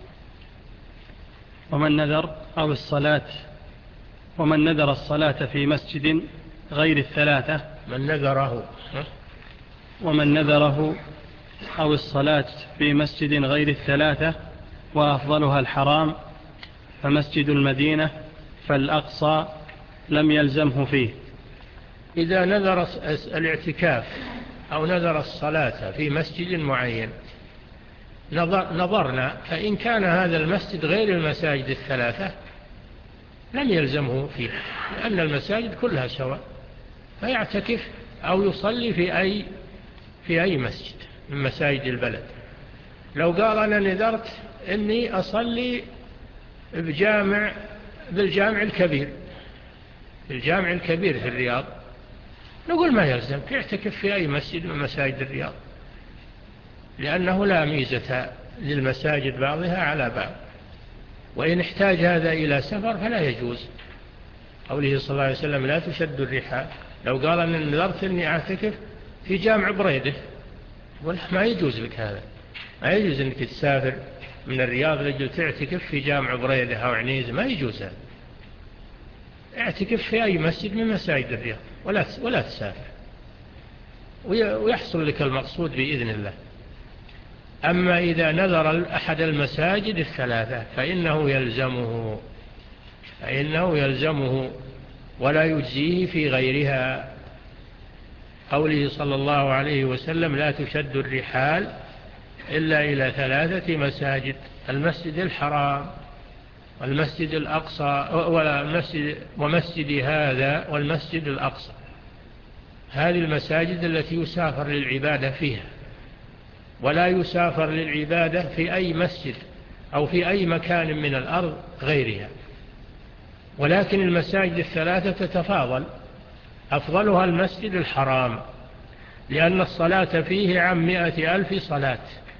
ومن نذر أو الصلاة ومن نذر الصلاة في مسجد غير الثلاثة من نذره ومن نذره أو الصلاة في مسجد غير الثلاثة وأفضلها الحرام فمسجد المدينة فالأقصى لم يلزمه فيه. إذا نذر الاعتكاف أو نذر الصلاة في مسجد معين نظرنا، فإن كان هذا المسجد غير المساجد الثلاثة لم يلزمه فيه، لأن المساجد كلها سواء، فيعتكف أو يصلي في أي في أي مسجد من مساجد البلد. لو قال أنا نذرت أني أصلي بجامع بالجامع الكبير الجامع الكبير في الرياض، نقول ما يلزم، يعتكف في أي مسجد من مساجد الرياض، لأنه لا ميزة للمساجد بعضها على بعض. وإن احتاج هذا إلى سفر فلا يجوز، قوله صلى الله عليه وسلم لا تشد الرحال. لو قال أن نذرت أني أعتكف في جامع بريدة، ما يجوز لك هذا، ما يجوز أنك تسافر من الرياض لجل تعتكف في جامع بريدة أو عنيزة، ما يجوز هذا. اعتكف في أي مسجد من مساجد الرياض ولا ولا تسافر، ويحصل لك المقصود بإذن الله. أما إذا نذر أحد المساجد الثلاثة فإنه يلزمه فإنه يلزمه ولا يجزيه في غيرها، قوله صلى الله عليه وسلم لا تشد الرحال إلا إلى ثلاثة مساجد: المسجد الحرام والمسجد الأقصى والمسجد ومسجد هذا والمسجد الأقصى. هذه المساجد التي يسافر للعبادة فيها، ولا يسافر للعبادة في أي مسجد أو في أي مكان من الأرض غيرها. ولكن المساجد الثلاثة تتفاضل، أفضلها المسجد الحرام لأن الصلاة فيه عن مئة ألف صلاة،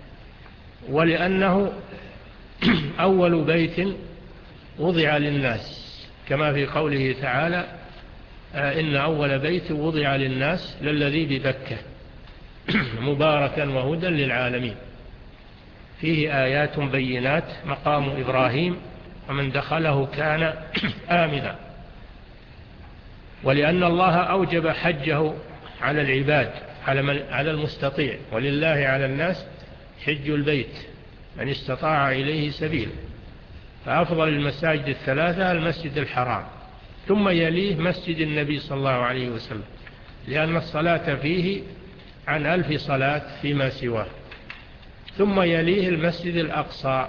ولأنه أول بيت وضع للناس، كما في قوله تعالى إن أول بيت وضع للناس للذي ببكة مباركا وهدى للعالمين، فيه آيات بينات مقام إبراهيم ومن دخله كان آمنا. ولأن الله أوجب حجه على العباد على المستطيع، ولله على الناس حج البيت من استطاع إليه سبيل. فأفضل المساجد الثلاثة المسجد الحرام، ثم يليه مسجد النبي صلى الله عليه وسلم، لأن الصلاة فيه عن ألف صلاة فيما سواه. ثم يليه المسجد الأقصى.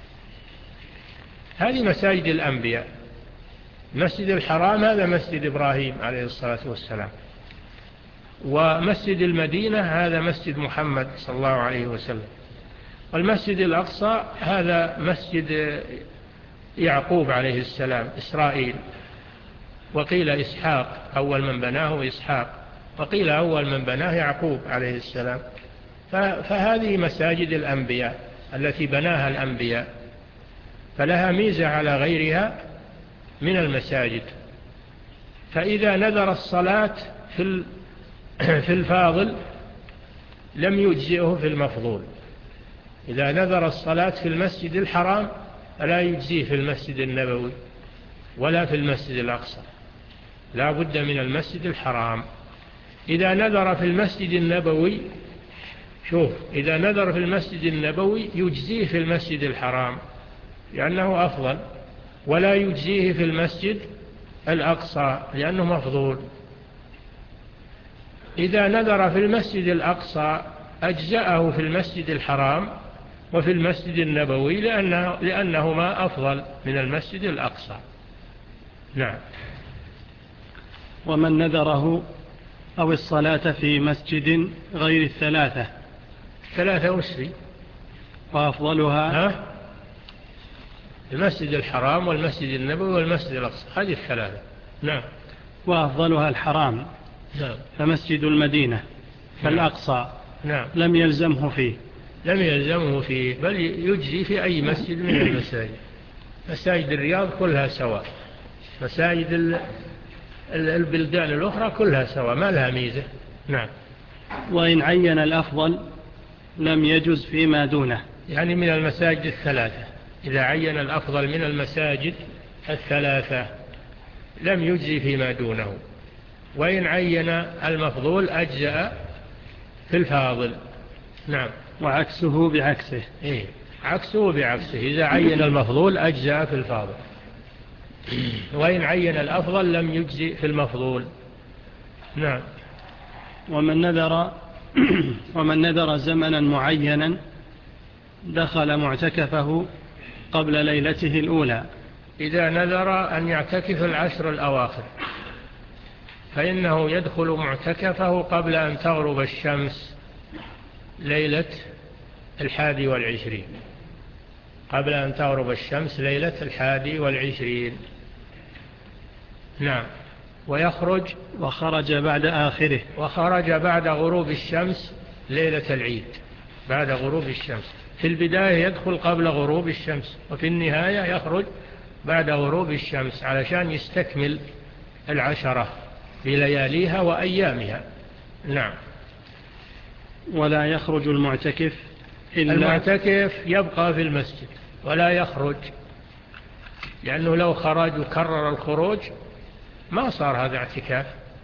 هذه مساجد الأنبياء. مسجد الحرام هذا مسجد إبراهيم عليه الصلاة والسلام، ومسجد المدينة هذا مسجد محمد صلى الله عليه وسلم، والمسجد الأقصى هذا مسجد يعقوب عليه السلام إسرائيل، وقيل إسحاق أول من بناه إسحاق، وقيل أول من بناه يعقوب عليه السلام. فهذه مساجد الأنبياء التي بناها الأنبياء، فلها ميزة على غيرها من المساجد. فإذا نذر الصلاة في في الفاضل لم يجزئه في المفضول. إذا نذر الصلاة في المسجد الحرام فلا يجزيه في المسجد النبوي ولا في المسجد الأقصى، لا بد من المسجد الحرام. إذا نذر في المسجد النبوي، شوف، إذا نذر في المسجد النبوي يجزيه في المسجد الحرام لأنه أفضل، ولا يجزيه في المسجد الأقصى لأنه مفضول. إذا نذر في المسجد الأقصى أجزأه في المسجد الحرام وفي المسجد النبوي لأنه لأنهما أفضل من المسجد الأقصى. نعم. ومن نذره أو الصلاة في مسجد غير الثلاثة ثلاثة وسري وأفضلها ها؟ المسجد الحرام والمسجد النبوي والمسجد الأقصى، هذه الثلاثة. نعم. وأفضلها الحرام. نعم. فمسجد المدينة فالأقصى نعم. لم يلزمه فيه، لم يلزمه فيه، بل يجزي في أي مسجد من المساجد. مساجد الرياض كلها سواء، مساجد البلدان الأخرى كلها سواء، ما لها ميزة. نعم. وإن عين الأفضل لم يجز فيما دونه، يعني من المساجد الثلاثة، إذا عين الأفضل من المساجد الثلاثة لم يجزي فيما دونه، وإن عين المفضول أجزأ في الفاضل. نعم. وعكسه بعكسه. إيه؟ عكسه بعكسه، إذا عين المفضول أجزأ في الفاضل، وإن عين الأفضل لم يجزي في المفضول. نعم. ومن نذر ومن نذر زمنا معينا دخل معتكفه قبل ليلته الأولى. إذا نذر أن يعتكف العشر الأواخر فإنه يدخل معتكفه قبل أن تغرب الشمس ليلة الحادي والعشرين، قبل أن تغرب الشمس ليلة الحادي والعشرين. نعم. ويخرج وخرج بعد آخره، وخرج بعد غروب الشمس ليلة العيد، بعد غروب الشمس. في البداية يدخل قبل غروب الشمس، وفي النهاية يخرج بعد غروب الشمس علشان يستكمل العشرة بلياليها وأيامها. نعم. ولا يخرج المعتكف إلا المعتكف يبقى في المسجد ولا يخرج، لأنه لو خرج وكرر الخروج ما صار هذا اعتكاف،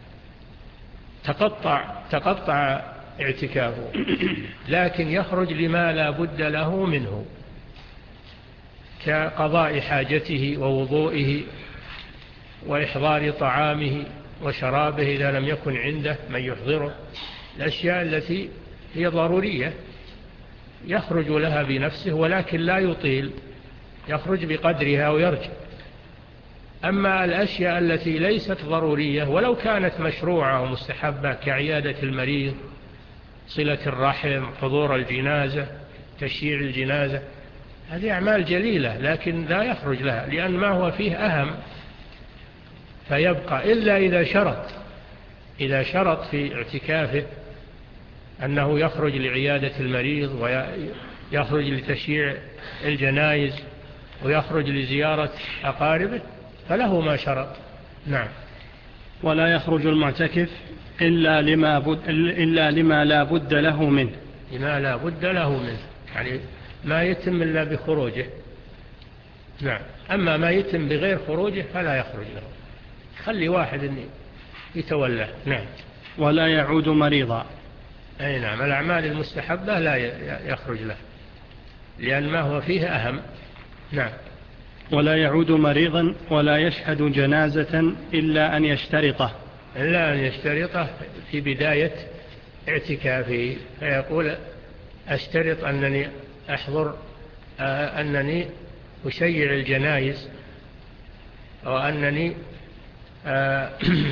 تقطع تقطع اعتكافه. لكن يخرج لما لا بد له منه، كقضاء حاجته ووضوئه وإحضار طعامه وشرابه إذا لم يكن عنده من يحضره، الأشياء التي هي ضرورية يخرج لها بنفسه، ولكن لا يطيل، يخرج بقدرها ويرجع. أما الأشياء التي ليست ضرورية ولو كانت مشروعة ومستحبة كعيادة المريض، صلة الرحم، حضور الجنازة، تشييع الجنازة، هذه أعمال جليلة لكن لا يخرج لها، لأن ما هو فيه أهم فيبقى، إلا إذا شرط إذا شرط في اعتكافه أنه يخرج لعيادة المريض ويخرج لتشييع الجنائز ويخرج لزيارة أقاربه فله ما شرط. نعم. ولا يخرج المعتكف إلا لما, بد إلا لما لا بد له منه، لما لا بد له منه، يعني ما يتم إلا بخروجه. نعم. أما ما يتم بغير خروجه فلا يخرج له، خلي واحد يتولى. نعم. ولا يعود مريضا. أي نعم. الأعمال المستحبة لا يخرج له لأن ما هو فيه أهم. نعم. ولا يعود مريضا ولا يشهد جنازة إلا أن يشترطه، إلا أن يشترطه في بداية اعتكافه، فيقول أشترط أنني أحضر آه أنني أشيع الجنائز، وأنني آه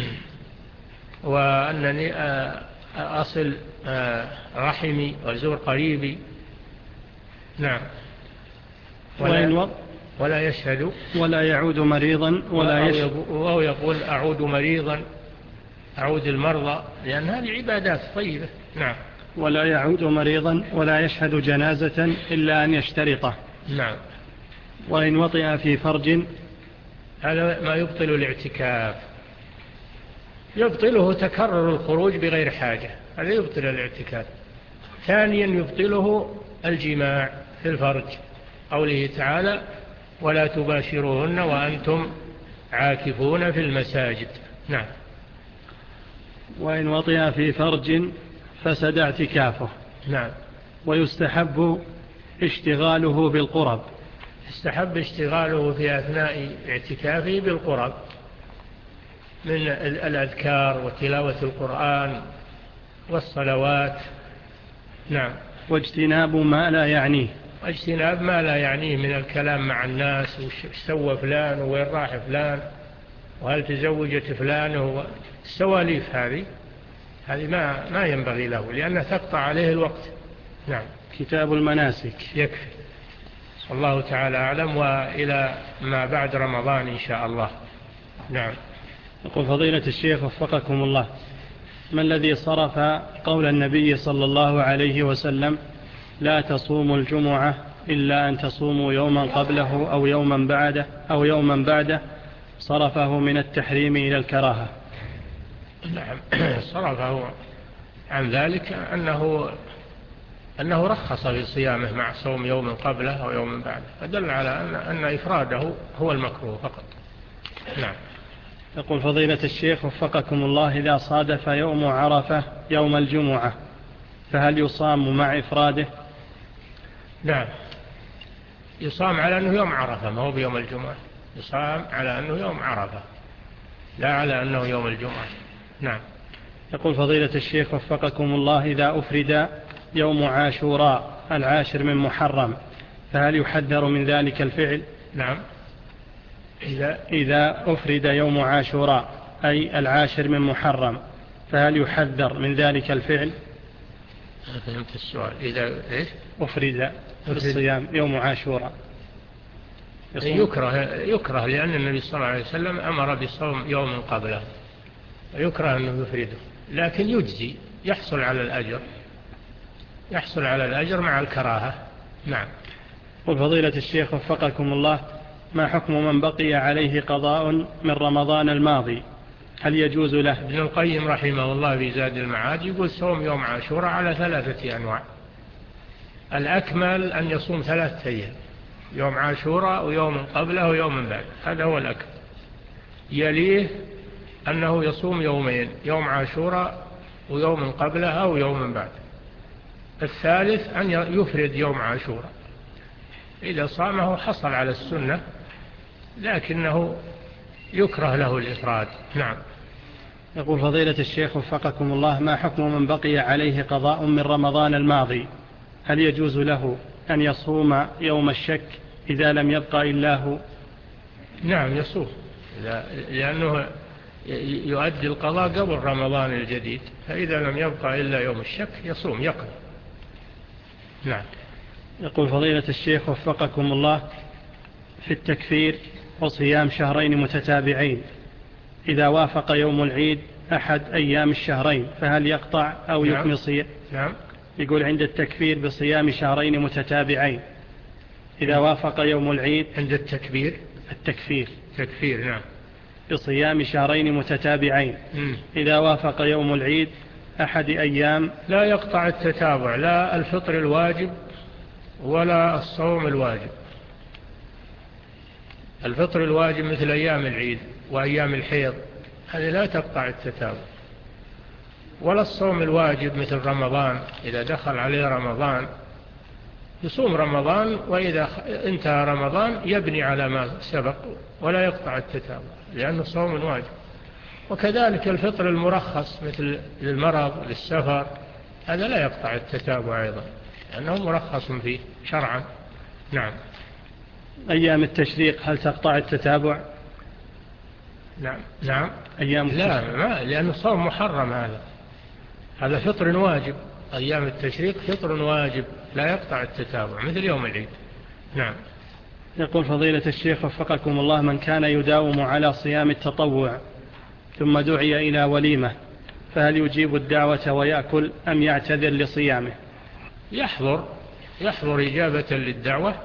وأنني آه أصل آه رحمي وزور قريبي. نعم. ولا, ولا يشهد ولا يعود مريضا ولا يشهد، أو يقول أعود مريضا، أعود المرضى، لأن هذه عبادات طيبة. نعم. ولا يعود مريضا ولا يشهد جنازة إلا أن يشترطه. نعم. وإن وطئ في فرج، هذا ما يبطل الاعتكاف، يبطله تكرر الخروج بغير حاجة، هذا يبطل الاعتكاف. ثانيا يبطله الجماع في الفرج، قوله تعالى ولا تباشروهن وأنتم عاكفون في المساجد. نعم. وإن وطئ في فرج فسد اعتكافه. نعم. ويستحب اشتغاله بالقرب، يستحب اشتغاله في أثناء اعتكافه بالقرب من الأذكار وتلاوة القرآن والصلوات. نعم. واجتناب ما لا يعنيه، واجتناب ما لا يعنيه من الكلام مع الناس، وش سوى فلان وين راح فلان وهل تزوجت فلان، السواليف هذه هذه ما ما ينبغي له لأنها تقطع عليه الوقت. نعم. كتاب المناسك يكفي. الله تعالى أعلم، وإلى ما بعد رمضان إن شاء الله. نعم. يقول فضيلة الشيخ وفقكم الله، ما الذي صرف قول النبي صلى الله عليه وسلم لا تصوموا الجمعة إلا أن تصوموا يوما قبله أو يوما بعده أو يوما بعده صرفه من التحريم إلى الكراهة. نعم صرفه عن ذلك أنه أنه رخص في صيامه مع صوم يوم قبله أو يوم بعده، فدل على أن, أن إفراده هو المكروه فقط. نعم. يقول فضيلة الشيخ وفقكم الله، إذا صادف يوم عرفة يوم الجمعة فهل يصام مع إفراده؟ نعم يصام على أنه يوم عرفة، ما هو بيوم الجمعة، يصام على أنه يوم عرفة لا على أنه يوم الجمعة. نعم. يقول فضيلة الشيخ وفقكم الله، إذا أفرد يوم عاشوراء العاشر من محرم فهل يحذر من ذلك الفعل؟ نعم. إذا, إذا أفرد يوم عاشوراء أي العاشر من محرم فهل يحذر من ذلك الفعل؟ فهمت السؤال. إذا إيش؟ أفرد بالصيام يوم عاشوراء يكره, يكره لأن النبي صلى الله عليه وسلم أمر بصوم يوم قبله، يكره أنه يفرده، لكن يجزي، يحصل على الأجر، يحصل على الأجر مع الكراهة. نعم. وفضيلة الشيخ وفقكم الله، ما حكم من بقي عليه قضاء من رمضان الماضي هل يجوز له؟ ابن القيم رحمه الله في زاد المعاد يقول صوم يوم عاشوراء على ثلاثة أنواع، الأكمل أن يصوم ثلاثة أيام، يوم عاشوراء ويوم قبله ويوم بعد، هذا هو الأكمل. يليه أنه يصوم يومين، يوم عاشوراء ويوم قبله أو يوم بعد. الثالث أن يفرد يوم عاشوراء، إذا صامه حصل على السنة لكنه يكره له الإفراد. نعم. يقول فضيلة الشيخ وفقكم الله، ما حكم من بقي عليه قضاء من رمضان الماضي هل يجوز له أن يصوم يوم الشك إذا لم يبقى إلا هو؟ نعم يصوم، لأنه يؤدي القضاء قبل رمضان الجديد، فإذا لم يبقى إلا يوم الشك يصوم يقضي. نعم. يقول فضيلة الشيخ وفقكم الله، في التكفير وصيام شهرين متتابعين إذا وافق يوم العيد أحد أيام الشهرين فهل يقطع أو نعم. يكمل صيام؟ نعم. يقول عند التكفير بصيام شهرين متتابعين إذا وافق يوم العيد عند التكبير التكفير تكفير نعم بصيام شهرين متتابعين م. إذا وافق يوم العيد أحد أيام لا يقطع التتابع، لا الفطر الواجب ولا الصوم الواجب. الفطر الواجب مثل أيام العيد وأيام الحيض هذه لا تقطع التتابع، ولا الصوم الواجب مثل رمضان، إذا دخل عليه رمضان يصوم رمضان، وإذا انتهى رمضان يبني على ما سبق ولا يقطع التتابع لأنه صوم واجب. وكذلك الفطر المرخص مثل للمرض للسفر هذا لا يقطع التتابع أيضا لأنه مرخص فيه شرعا. نعم. أيام التشريق هل تقطع التتابع؟ نعم. نعم. أيام لا ما لأنه صوم محرم، هذا هذا فطر واجب، أيام التشريق فطر واجب لا يقطع التتابع مثل يوم العيد. نعم. يقول فضيلة الشيخ وفقكم الله، من كان يداوم على صيام التطوع ثم دعي إلى وليمة فهل يجيب الدعوة ويأكل أم يعتذر لصيامه؟ يحضر يحضر إجابة للدعوة،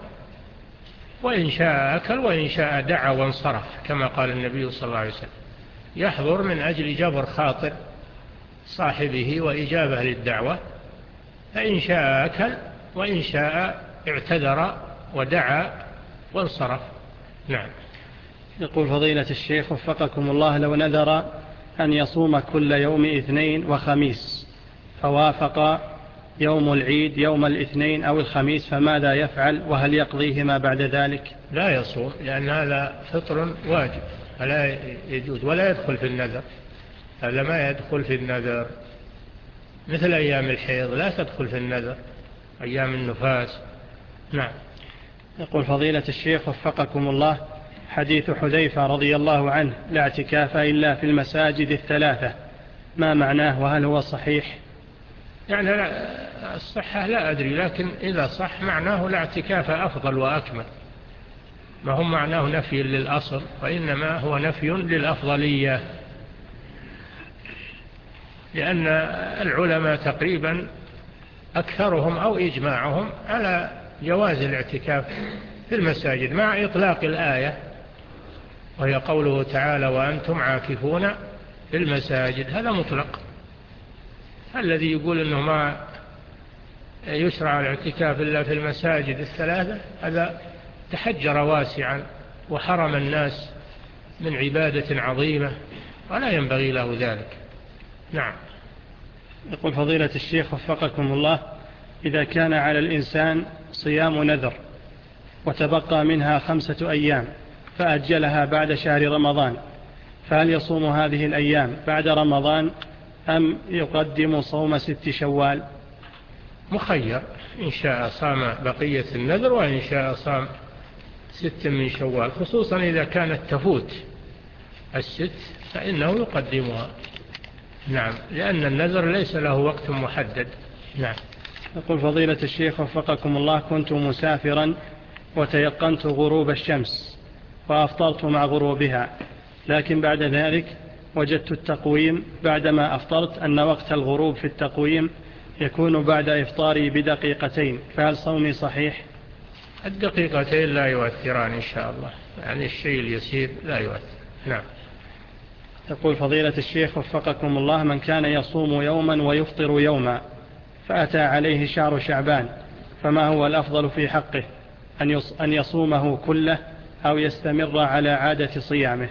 وإن شاء أكل وإن شاء دعا وانصرف كما قال النبي صلى الله عليه وسلم. يحضر من أجل جبر خاطر صاحبه وإجابة للدعوة، فإن شاء أكل وإن شاء اعتذر ودعا وانصرف. نعم. يقول فضيلة الشيخ وفقكم الله، لو نذر أن يصوم كل يوم اثنين وخميس فوافق يوم العيد يوم الاثنين أو الخميس فماذا يفعل وهل يقضيهما بعد ذلك؟ لا يصوم لأن هذا فطر واجب فلا يجوز ولا يدخل في النذر، هذا ما يدخل في النذر مثل أيام الحيض لا تدخل في النذر، أيام النفاس. نعم. يقول فضيلة الشيخ وفقكم الله، حديث حذيفة رضي الله عنه لا اعتكاف إلا في المساجد الثلاثة ما معناه وهل هو صحيح؟ يعني الصحة لا أدري، لكن إذا صح معناه لا اعتكاف أفضل وأكمل، ما هم معناه نفي للأصل وإنما هو نفي للأفضلية، لأن العلماء تقريبا أكثرهم أو إجماعهم على جواز الاعتكاف في المساجد مع إطلاق الآية، وهي قوله تعالى وأنتم عاكفون في المساجد، هذا مطلق. الذي يقول أنه ما يشرع الاعتكاف إلا في المساجد الثلاثة هذا تحجر واسعا وحرم الناس من عبادة عظيمة، ولا ينبغي له ذلك. نعم. يقول فضيلة الشيخ وفقكم الله: إذا كان على الإنسان صيام نذر وتبقى منها خمسة أيام فأجلها بعد شهر رمضان، فهل يصوم هذه الأيام بعد رمضان أم يقدم صوم ست شوال؟ مخير، إن شاء صام بقية النذر وإن شاء صام ست من شوال، خصوصا إذا كانت تفوت الست فإنه يقدمها. نعم، لأن النذر ليس له وقت محدد. نعم. يقول فضيلة الشيخ وفقكم الله: كنت مسافرا وتيقنت غروب الشمس وأفطرت مع غروبها، لكن بعد ذلك وجدت التقويم بعدما أفطرت أن وقت الغروب في التقويم يكون بعد إفطاري بدقيقتين، فهل صومي صحيح؟ الدقيقتين لا يؤثران إن شاء الله، يعني الشيء اليسير لا يؤثر. نعم. يقول فضيلة الشيخ وفقكم الله: من كان يصوم يوما ويفطر يوما فأتى عليه شهر شعبان، فما هو الأفضل في حقه، أن يصومه كله أو يستمر على عادة صيامه؟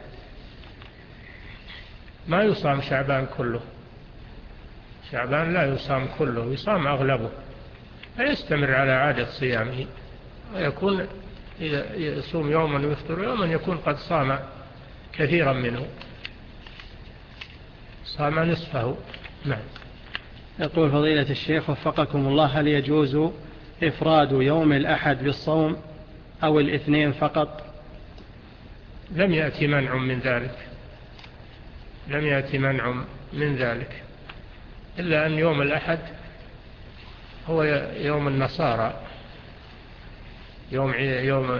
ما يصام شعبان كله، شعبان لا يصام كله، يصام أغلبه، فيستمر على عادة صيامه، ويكون إذا يصوم يوما ويفطر يوما يكون قد صام كثيرا منه، صام نصفه. نعم. يقول فضيلة الشيخ وفقكم الله: هل يجوز إفراد يوم الأحد بالصوم أو الاثنين فقط؟ لم يأتي منع من ذلك، لم يأتي منع من ذلك، إلا أن يوم الأحد هو يوم النصارى، يوم يوم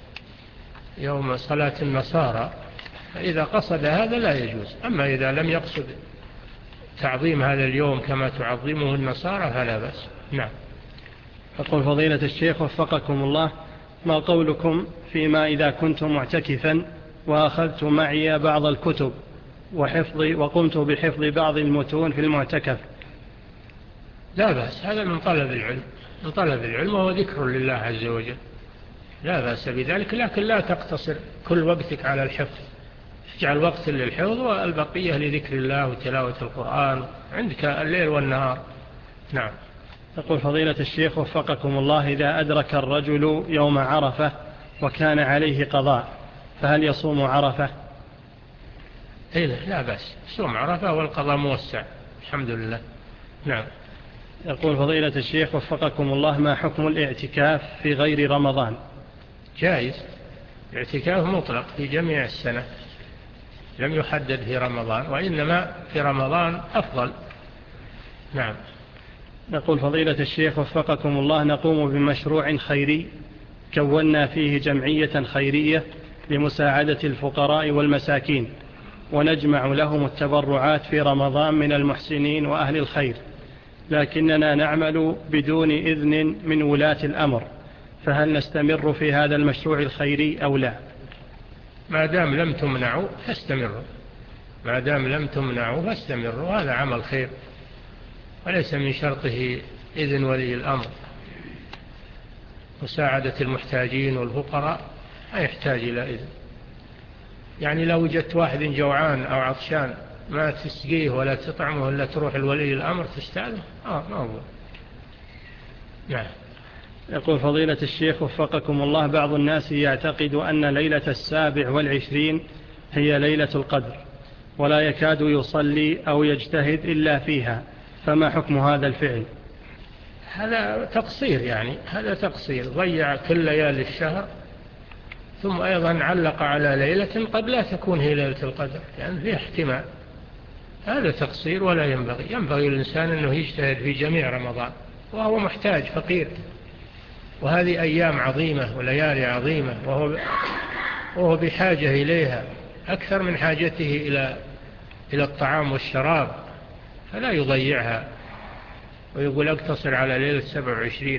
يوم صلاة النصارى، فإذا قصد هذا لا يجوز. أما إذا لم يقصد تعظيم هذا اليوم كما تعظمه النصارى فلا بأس. نعم. يقول فضيلة الشيخ وفقكم الله: ما قولكم فيما إذا كنت معتكفا وأخذت معي بعض الكتب وحفظي وقمت بحفظ بعض المتون في المعتكف؟ لا بأس، هذا من طلب العلم، من طلب العلم وهو ذكر لله عز وجل، لا بأس بذلك، لكن لا تقتصر كل وقتك على الحفظ، اجعل وقت للحفظ والبقية لذكر الله وتلاوة القرآن عندك الليل والنهار. نعم. يقول فضيلة الشيخ وفقكم الله: إذا أدرك الرجل يوم عرفة وكان عليه قضاء فهل يصوم عرفة؟ إيه لا بأس، صوم عرفة والقضاء موسع الحمد لله. نعم. يقول فضيلة الشيخ وفقكم الله: ما حكم الاعتكاف في غير رمضان؟ جائز، الاعتكاف مطلق في جميع السنة، لم يحدد في رمضان، وإنما في رمضان أفضل. نعم. يقول فضيلة الشيخ وفقكم الله: نقوم بمشروع خيري كونا فيه جمعية خيرية لمساعدة الفقراء والمساكين، ونجمع لهم التبرعات في رمضان من المحسنين وأهل الخير، لكننا نعمل بدون إذن من ولاة الأمر، فهل نستمر في هذا المشروع الخيري أو لا؟ ما دام لم تمنعوا فاستمروا، ما دام لم تمنعوا فاستمروا، هذا عمل خير وليس من شرطه إذن ولي الأمر. مساعدة المحتاجين والفقراء لا يحتاج إلى إذن، يعني لو وجدت واحد جوعان أو عطشان ما تسقيه ولا تطعمه إلا تروح الولي الأمر تستعده، آه ما هو. نعم. يقول فضيلة الشيخ وفقكم الله: بعض الناس يعتقد أن ليلة السابع والعشرين هي ليلة القدر ولا يكاد يصلي أو يجتهد إلا فيها، فما حكم هذا الفعل؟ هذا تقصير، يعني هذا تقصير، ضيع كل ليالي الشهر، ثم أيضا علق على ليلة قد لا تكون هي ليلة القدر، يعني فيه احتمال، هذا تقصير ولا ينبغي. ينبغي الإنسان أنه يجتهد في جميع رمضان، وهو محتاج فقير، وهذه أيام عظيمة وليالي عظيمة، وهو, وهو بحاجة إليها أكثر من حاجته إلى إلى الطعام والشراب، فلا يضيعها. ويقول اقتصر على ليلة سبع وعشرين،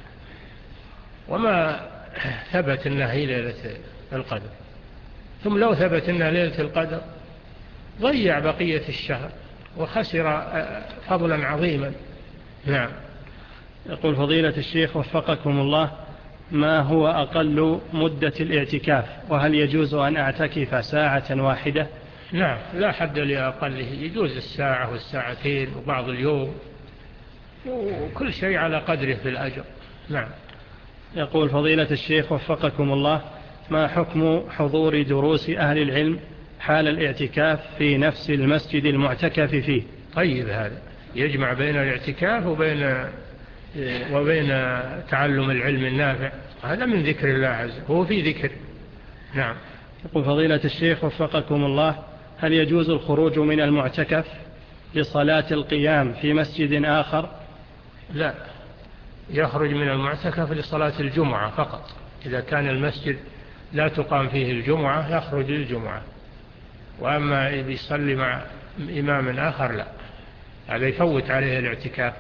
وما ثبت أنها هي ليلة القدر. ثم لو ثبت أنها ليلة القدر ضيع بقية الشهر وخسر فضلا عظيما. نعم. يقول فضيلة الشيخ وفقكم الله: ما هو أقل مدة الاعتكاف؟ وهل يجوز أن أعتكف ساعة واحدة؟ نعم، لا حد لأقله، يجوز الساعة والساعتين وبعض اليوم، وكل شيء على قدره في الأجر. نعم. يقول فضيلة الشيخ وفقكم الله: ما حكم حضور دروس أهل العلم حال الاعتكاف في نفس المسجد المعتكف فيه؟ طيب، هذا يجمع بين الاعتكاف وبين وبين تعلم العلم النافع، هذا من ذكر الله عز وجل، هو في ذكر. نعم. يقول فضيلة الشيخ وفقكم الله: هل يجوز الخروج من المعتكف لصلاة القيام في مسجد آخر؟ لا، يخرج من المعتكف لصلاة الجمعة فقط. إذا كان المسجد لا تقام فيه الجمعة يخرج للجمعة، وأما يصلي مع إمام آخر لا، هذا يفوت عليه الاعتكاف.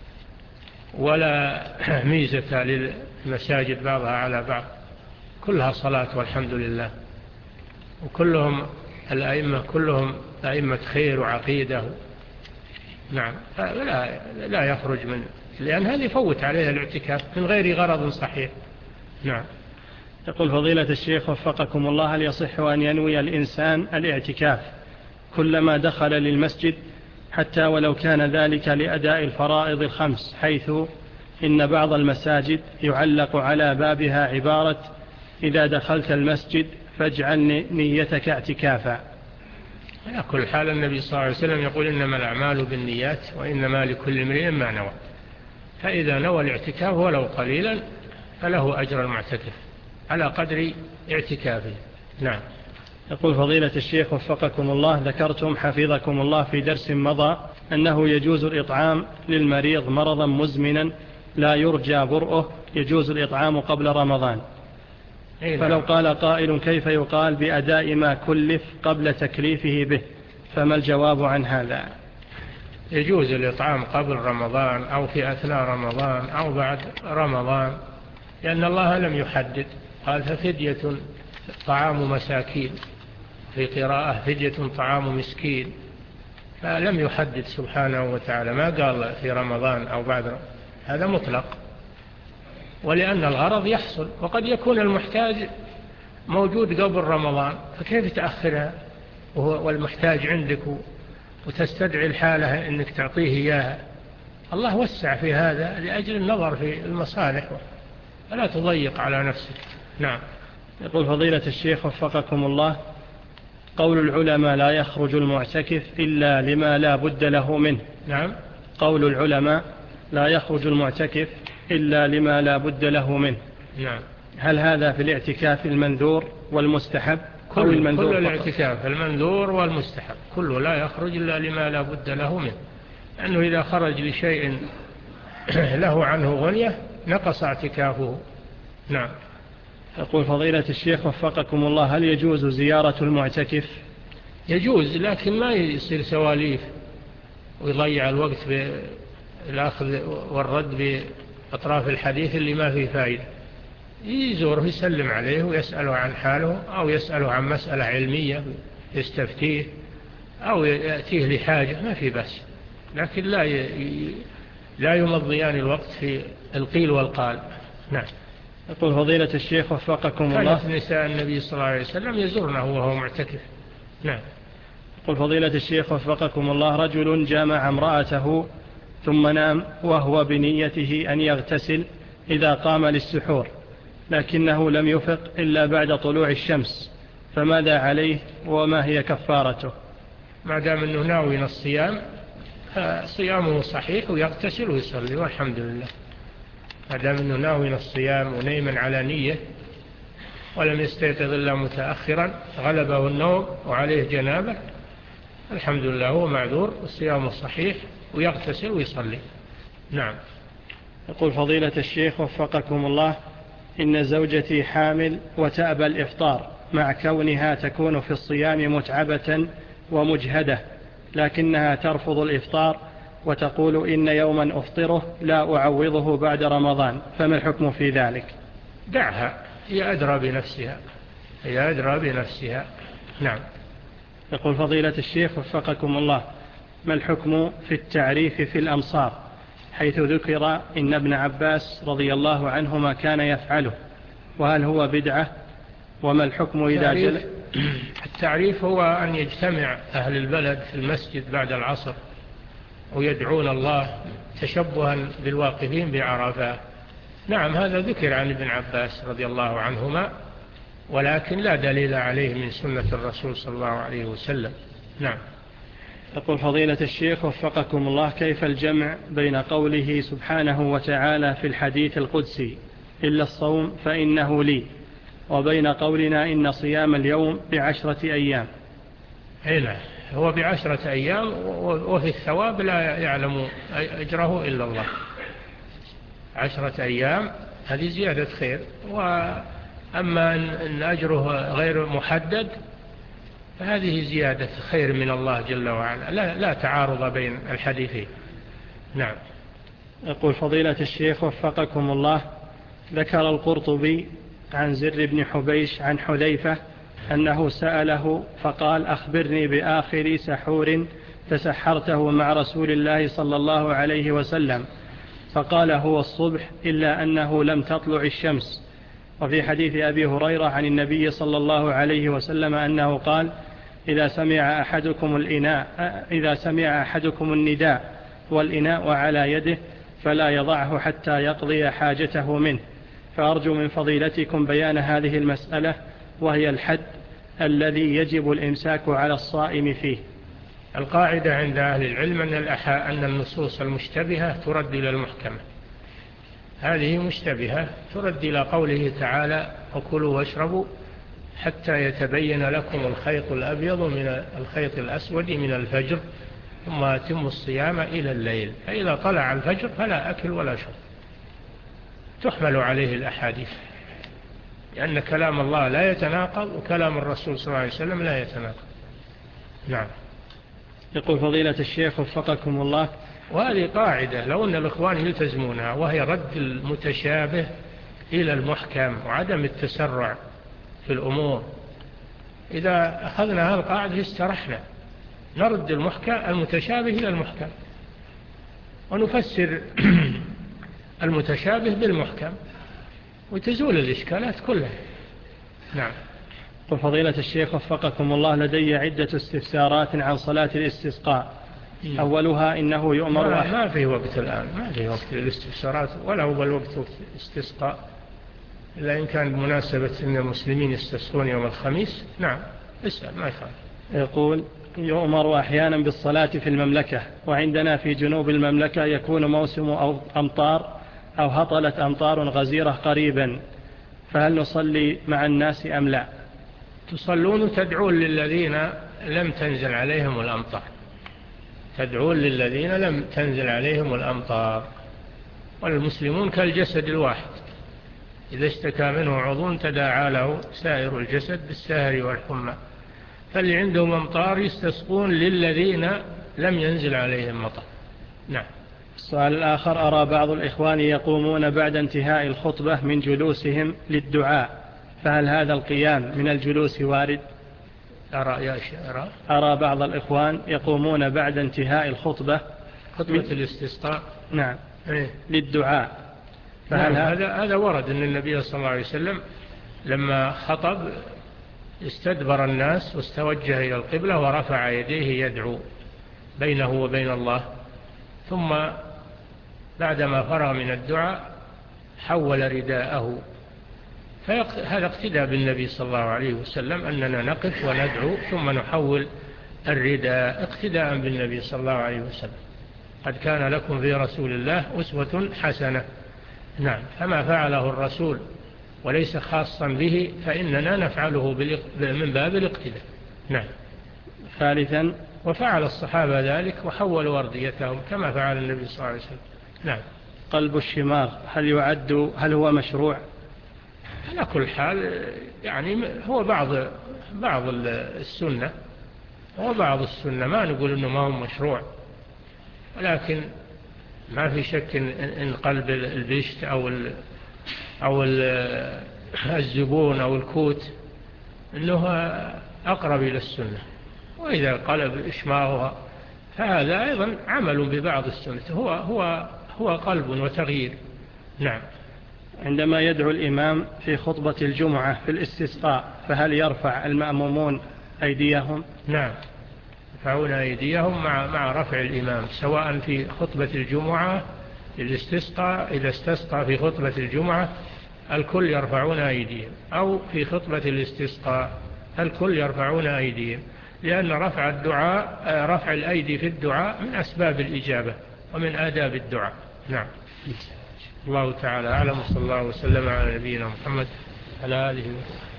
ولا ميزة للمساجد بعضها على بعض، كلها صلاة والحمد لله، وكلهم الأئمة كلهم أئمة خير وعقيدة. نعم. لا, لا يخرج من، لأن هذا يفوت عليه الاعتكاف من غير غرض صحيح. نعم. يقول فضيلة الشيخ وفقكم الله: هل يصح أن ينوي الإنسان الاعتكاف كلما دخل للمسجد حتى ولو كان ذلك لأداء الفرائض الخمس، حيث إن بعض المساجد يعلق على بابها عبارة: إذا دخلت المسجد فاجعل نيتك اعتكافا؟ على كل حال النبي صلى الله عليه وسلم يقول: إنما الأعمال بالنيات وإنما لكل امرئ ما نوى، فإذا نوى الاعتكاف ولو قليلا فله أجر المعتكف على قدر اعتكافه. نعم. يقول فضيلة الشيخ وفقكم الله: ذكرتم حفظكم الله في درس مضى أنه يجوز الإطعام للمريض مرضا مزمنا لا يرجى برؤه، يجوز الإطعام قبل رمضان. فلو قال قائل: كيف يقال بأداء ما كلف قبل تكليفه به؟ فما الجواب عن هذا؟ يجوز الإطعام قبل رمضان أو في أثناء رمضان أو بعد رمضان، لأن الله لم يحدد، قال: ففدية طعام مساكين، في قراءة فدية طعام مسكين، فلم يحدد سبحانه وتعالى، ما قال في رمضان أو بعد رمضان، هذا مطلق. ولأن الغرض يحصل، وقد يكون المحتاج موجود قبل رمضان، فكيف تأخرها والمحتاج عندك وتستدعي الحالة أنك تعطيه إياها؟ الله وسع في هذا لأجل النظر في المصالح، فلا تضيق على نفسك. نعم. يقول فضيلة الشيخ وفقكم الله: قول العلماء لا يخرج المعتكف إلا لما لا بد له منه. نعم. قول العلماء لا يخرج المعتكف إلا لما لا بد له منه. نعم. هل هذا في الاعتكاف المنذور والمستحب أو كل, المنذور كل الاعتكاف المنذور والمستحب كله لا يخرج إلا لما لا بد له منه، لأنه إذا خرج لشيء له عنه غنية نقص اعتكافه. نعم. يقول فضيلة الشيخ وفقكم الله: هل يجوز زيارة المعتكف؟ يجوز، لكن ما يصير سواليف ويضيع الوقت بالأخذ والرد بأطراف الحديث اللي ما فيه فائدة. يزوره يسلم عليه ويسأله عن حاله، أو يسأله عن مسألة علمية يستفتيه، أو يأتيه لحاجة، ما في بس، لكن لا ي... لا يمضيان الوقت في القيل والقال. نعم. يقول فضيلة الشيخ وفقكم الله: كانت نساء النبي صلى الله عليه وسلم يزورنه وهو معتكف. نعم. يقول فضيلة الشيخ وفقكم الله: رجل جامع امرأته ثم نام وهو بنيته أن يغتسل إذا قام للسحور، لكنه لم يفق إلا بعد طلوع الشمس، فماذا عليه وما هي كفارته؟ ما دام أنه ناوي الصيام فصيامه صحيح ويغتسل ويصلي والحمد لله. ما دام أنه ناوي الصيام ونيما على نية ولم يستيقظ إلا متأخرا غلبه النوم وعليه جنابه، الحمد لله هو معذور والصيام صحيح ويغتسل ويصلي. نعم. يقول فضيلة الشيخ وفقكم الله: إن زوجتي حامل وتأبى الإفطار مع كونها تكون في الصيام متعبة ومجهدة، لكنها ترفض الإفطار وتقول إن يوما أفطره لا أعوضه بعد رمضان، فما الحكم في ذلك؟ دعها، هي أدرى بنفسها، هي أدرى بنفسها. نعم. يقول فضيلة الشيخ وفقكم الله، ما الحكم في التعريف في الأمصار، حيث ذكر إن ابن عباس رضي الله عنهما كان يفعله، وهل هو بدعة؟ وما الحكم إذا جل؟ التعريف هو أن يجتمع أهل البلد في المسجد بعد العصر ويدعون الله تشبها بالواقفين بعرفة. نعم، هذا ذكر عن ابن عباس رضي الله عنهما، ولكن لا دليل عليه من سنة الرسول صلى الله عليه وسلم. نعم. يقول فضيلة الشيخ وفقكم الله، كيف الجمع بين قوله سبحانه وتعالى في الحديث القدسي إلا الصوم فإنه لي، وبين قولنا إن صيام اليوم بعشرة أيام؟ هنا هو بعشرة أيام، وفي الثواب لا يعلم أجره إلا الله. عشرة أيام هذه زيادة خير، وأما أن أجره غير محدد فهذه زيادة خير من الله جل وعلا، لا, لا تعارض بين الحديثين. نعم. يقول فضيلة الشيخ وفقكم الله، ذكر القرطبي عن زر بن حبيش عن حذيفة أنه سأله فقال أخبرني بآخر سحور تسحرته مع رسول الله صلى الله عليه وسلم، فقال هو الصبح إلا أنه لم تطلع الشمس. وفي حديث أبي هريرة عن النبي صلى الله عليه وسلم أنه قال إذا سمع أحدكم الإناء إذا سمع أحدكم النداء والإناء على يده فلا يضعه حتى يقضي حاجته منه. فأرجو من فضيلتكم بيان هذه المسألة، وهي الحد الذي يجب الإمساك على الصائم فيه. القاعدة عند أهل العلم أن, أن النصوص المشتبهة ترد إلى المحكمة. هذه مشتبهة ترد إلى قوله تعالى وكلوا واشربوا حتى يتبين لكم الخيط الأبيض من الخيط الأسود من الفجر ثم أتموا الصيام إلى الليل، فإذا طلع الفجر فلا أكل ولا شرب. تحمل عليه الأحاديث، لأن كلام الله لا يتناقض وكلام الرسول صلى الله عليه وسلم لا يتناقض. نعم. يقول فضيلة الشيخ وفقكم الله، وهذه قاعدة لو أن الإخوان يلتزمونها، وهي رد المتشابه إلى المحكم وعدم التسرع في الأمور. إذا أخذنا هذه القاعدة استرحنا، نرد المحكم المتشابه إلى المحكم ونفسر المتشابه بالمحكم وتزول الإشكالات كلها. نعم. وفضيلة الشيخ وفقكم الله، لدي عدة استفسارات عن صلاة الاستسقاء. أولها إنه يؤمر ما, ما في وقت الآن، ما في وقت للاستفسارات ولا هو الوقت استسقاء، إلا إن كان بمناسبة أن المسلمين يستسقون يوم الخميس. نعم اسأل ما يخالف. يقول يؤمر أحيانا بالصلاة في المملكة، وعندنا في جنوب المملكة يكون موسم أو أمطار أو هطلت أمطار غزيرة قريبا، فهل نصلي مع الناس أم لا؟ تصلون وتدعون للذين لم تنزل عليهم الأمطار، تدعون للذين لم تنزل عليهم الأمطار. والمسلمون كالجسد الواحد، إذا اشتكى منه عضو تداعى له سائر الجسد بالسهر والحمى، فاللي عندهم أمطار يستسقون للذين لم ينزل عليهم مطر. نعم. السؤال الآخر، أرى بعض الإخوان يقومون بعد انتهاء الخطبة من جلوسهم للدعاء، فهل هذا القيام من الجلوس وارد؟ أرى يا شيخ أرى أرى بعض الإخوان يقومون بعد انتهاء الخطبة خطبة الاستسقاء. نعم. إيه؟ للدعاء، فهل نعم. هذا هذا ورد أن النبي صلى الله عليه وسلم لما خطب استدبر الناس واستوجه إلى القبلة ورفع يديه يدعو بينه وبين الله، ثم بعدما فرغ من الدعاء حول رداءه. فهذا اقتداء بالنبي صلى الله عليه وسلم أننا نقف وندعو ثم نحول الرداء، اقتداء بالنبي صلى الله عليه وسلم. قد كان لكم في رسول الله أسوة حسنة. نعم. فما فعله الرسول وليس خاصا به فإننا نفعله من باب الاقتداء. نعم. ثالثا، وفعل الصحابة ذلك وحولوا أرديتهم كما فعل النبي صلى الله عليه وسلم. نعم. قلب الشماغ هل يعد هل هو مشروع؟ على كل حال يعني هو بعض بعض السنة، هو بعض السنة، ما نقول إنه ما هو مشروع. ولكن ما في شك إن قلب البشت أو أو الزبون أو الكوت أنه أقرب إلى السنة، وإذا قلب إشماؤها فهذا أيضا عمل ببعض السنة، هو, هو, هو قلب وتغيير. نعم. عندما يدعو الإمام في خطبة الجمعة في الاستسقاء فهل يرفع المأمومون أيديهم؟ نعم، يرفعون أيديهم مع, مع رفع الإمام، سواء في خطبة الجمعة الاستسقاء، إذا استسقى في خطبة الجمعة الكل يرفعون أيديهم، أو في خطبة الاستسقاء الكل يرفعون أيديهم، لأن رفع الدعاء رفع الأيدي في الدعاء من أسباب الإجابة ومن آداب الدعاء. نعم. الله تعالى أعلم، صلى الله وسلم على نبينا محمد على آله وسلم.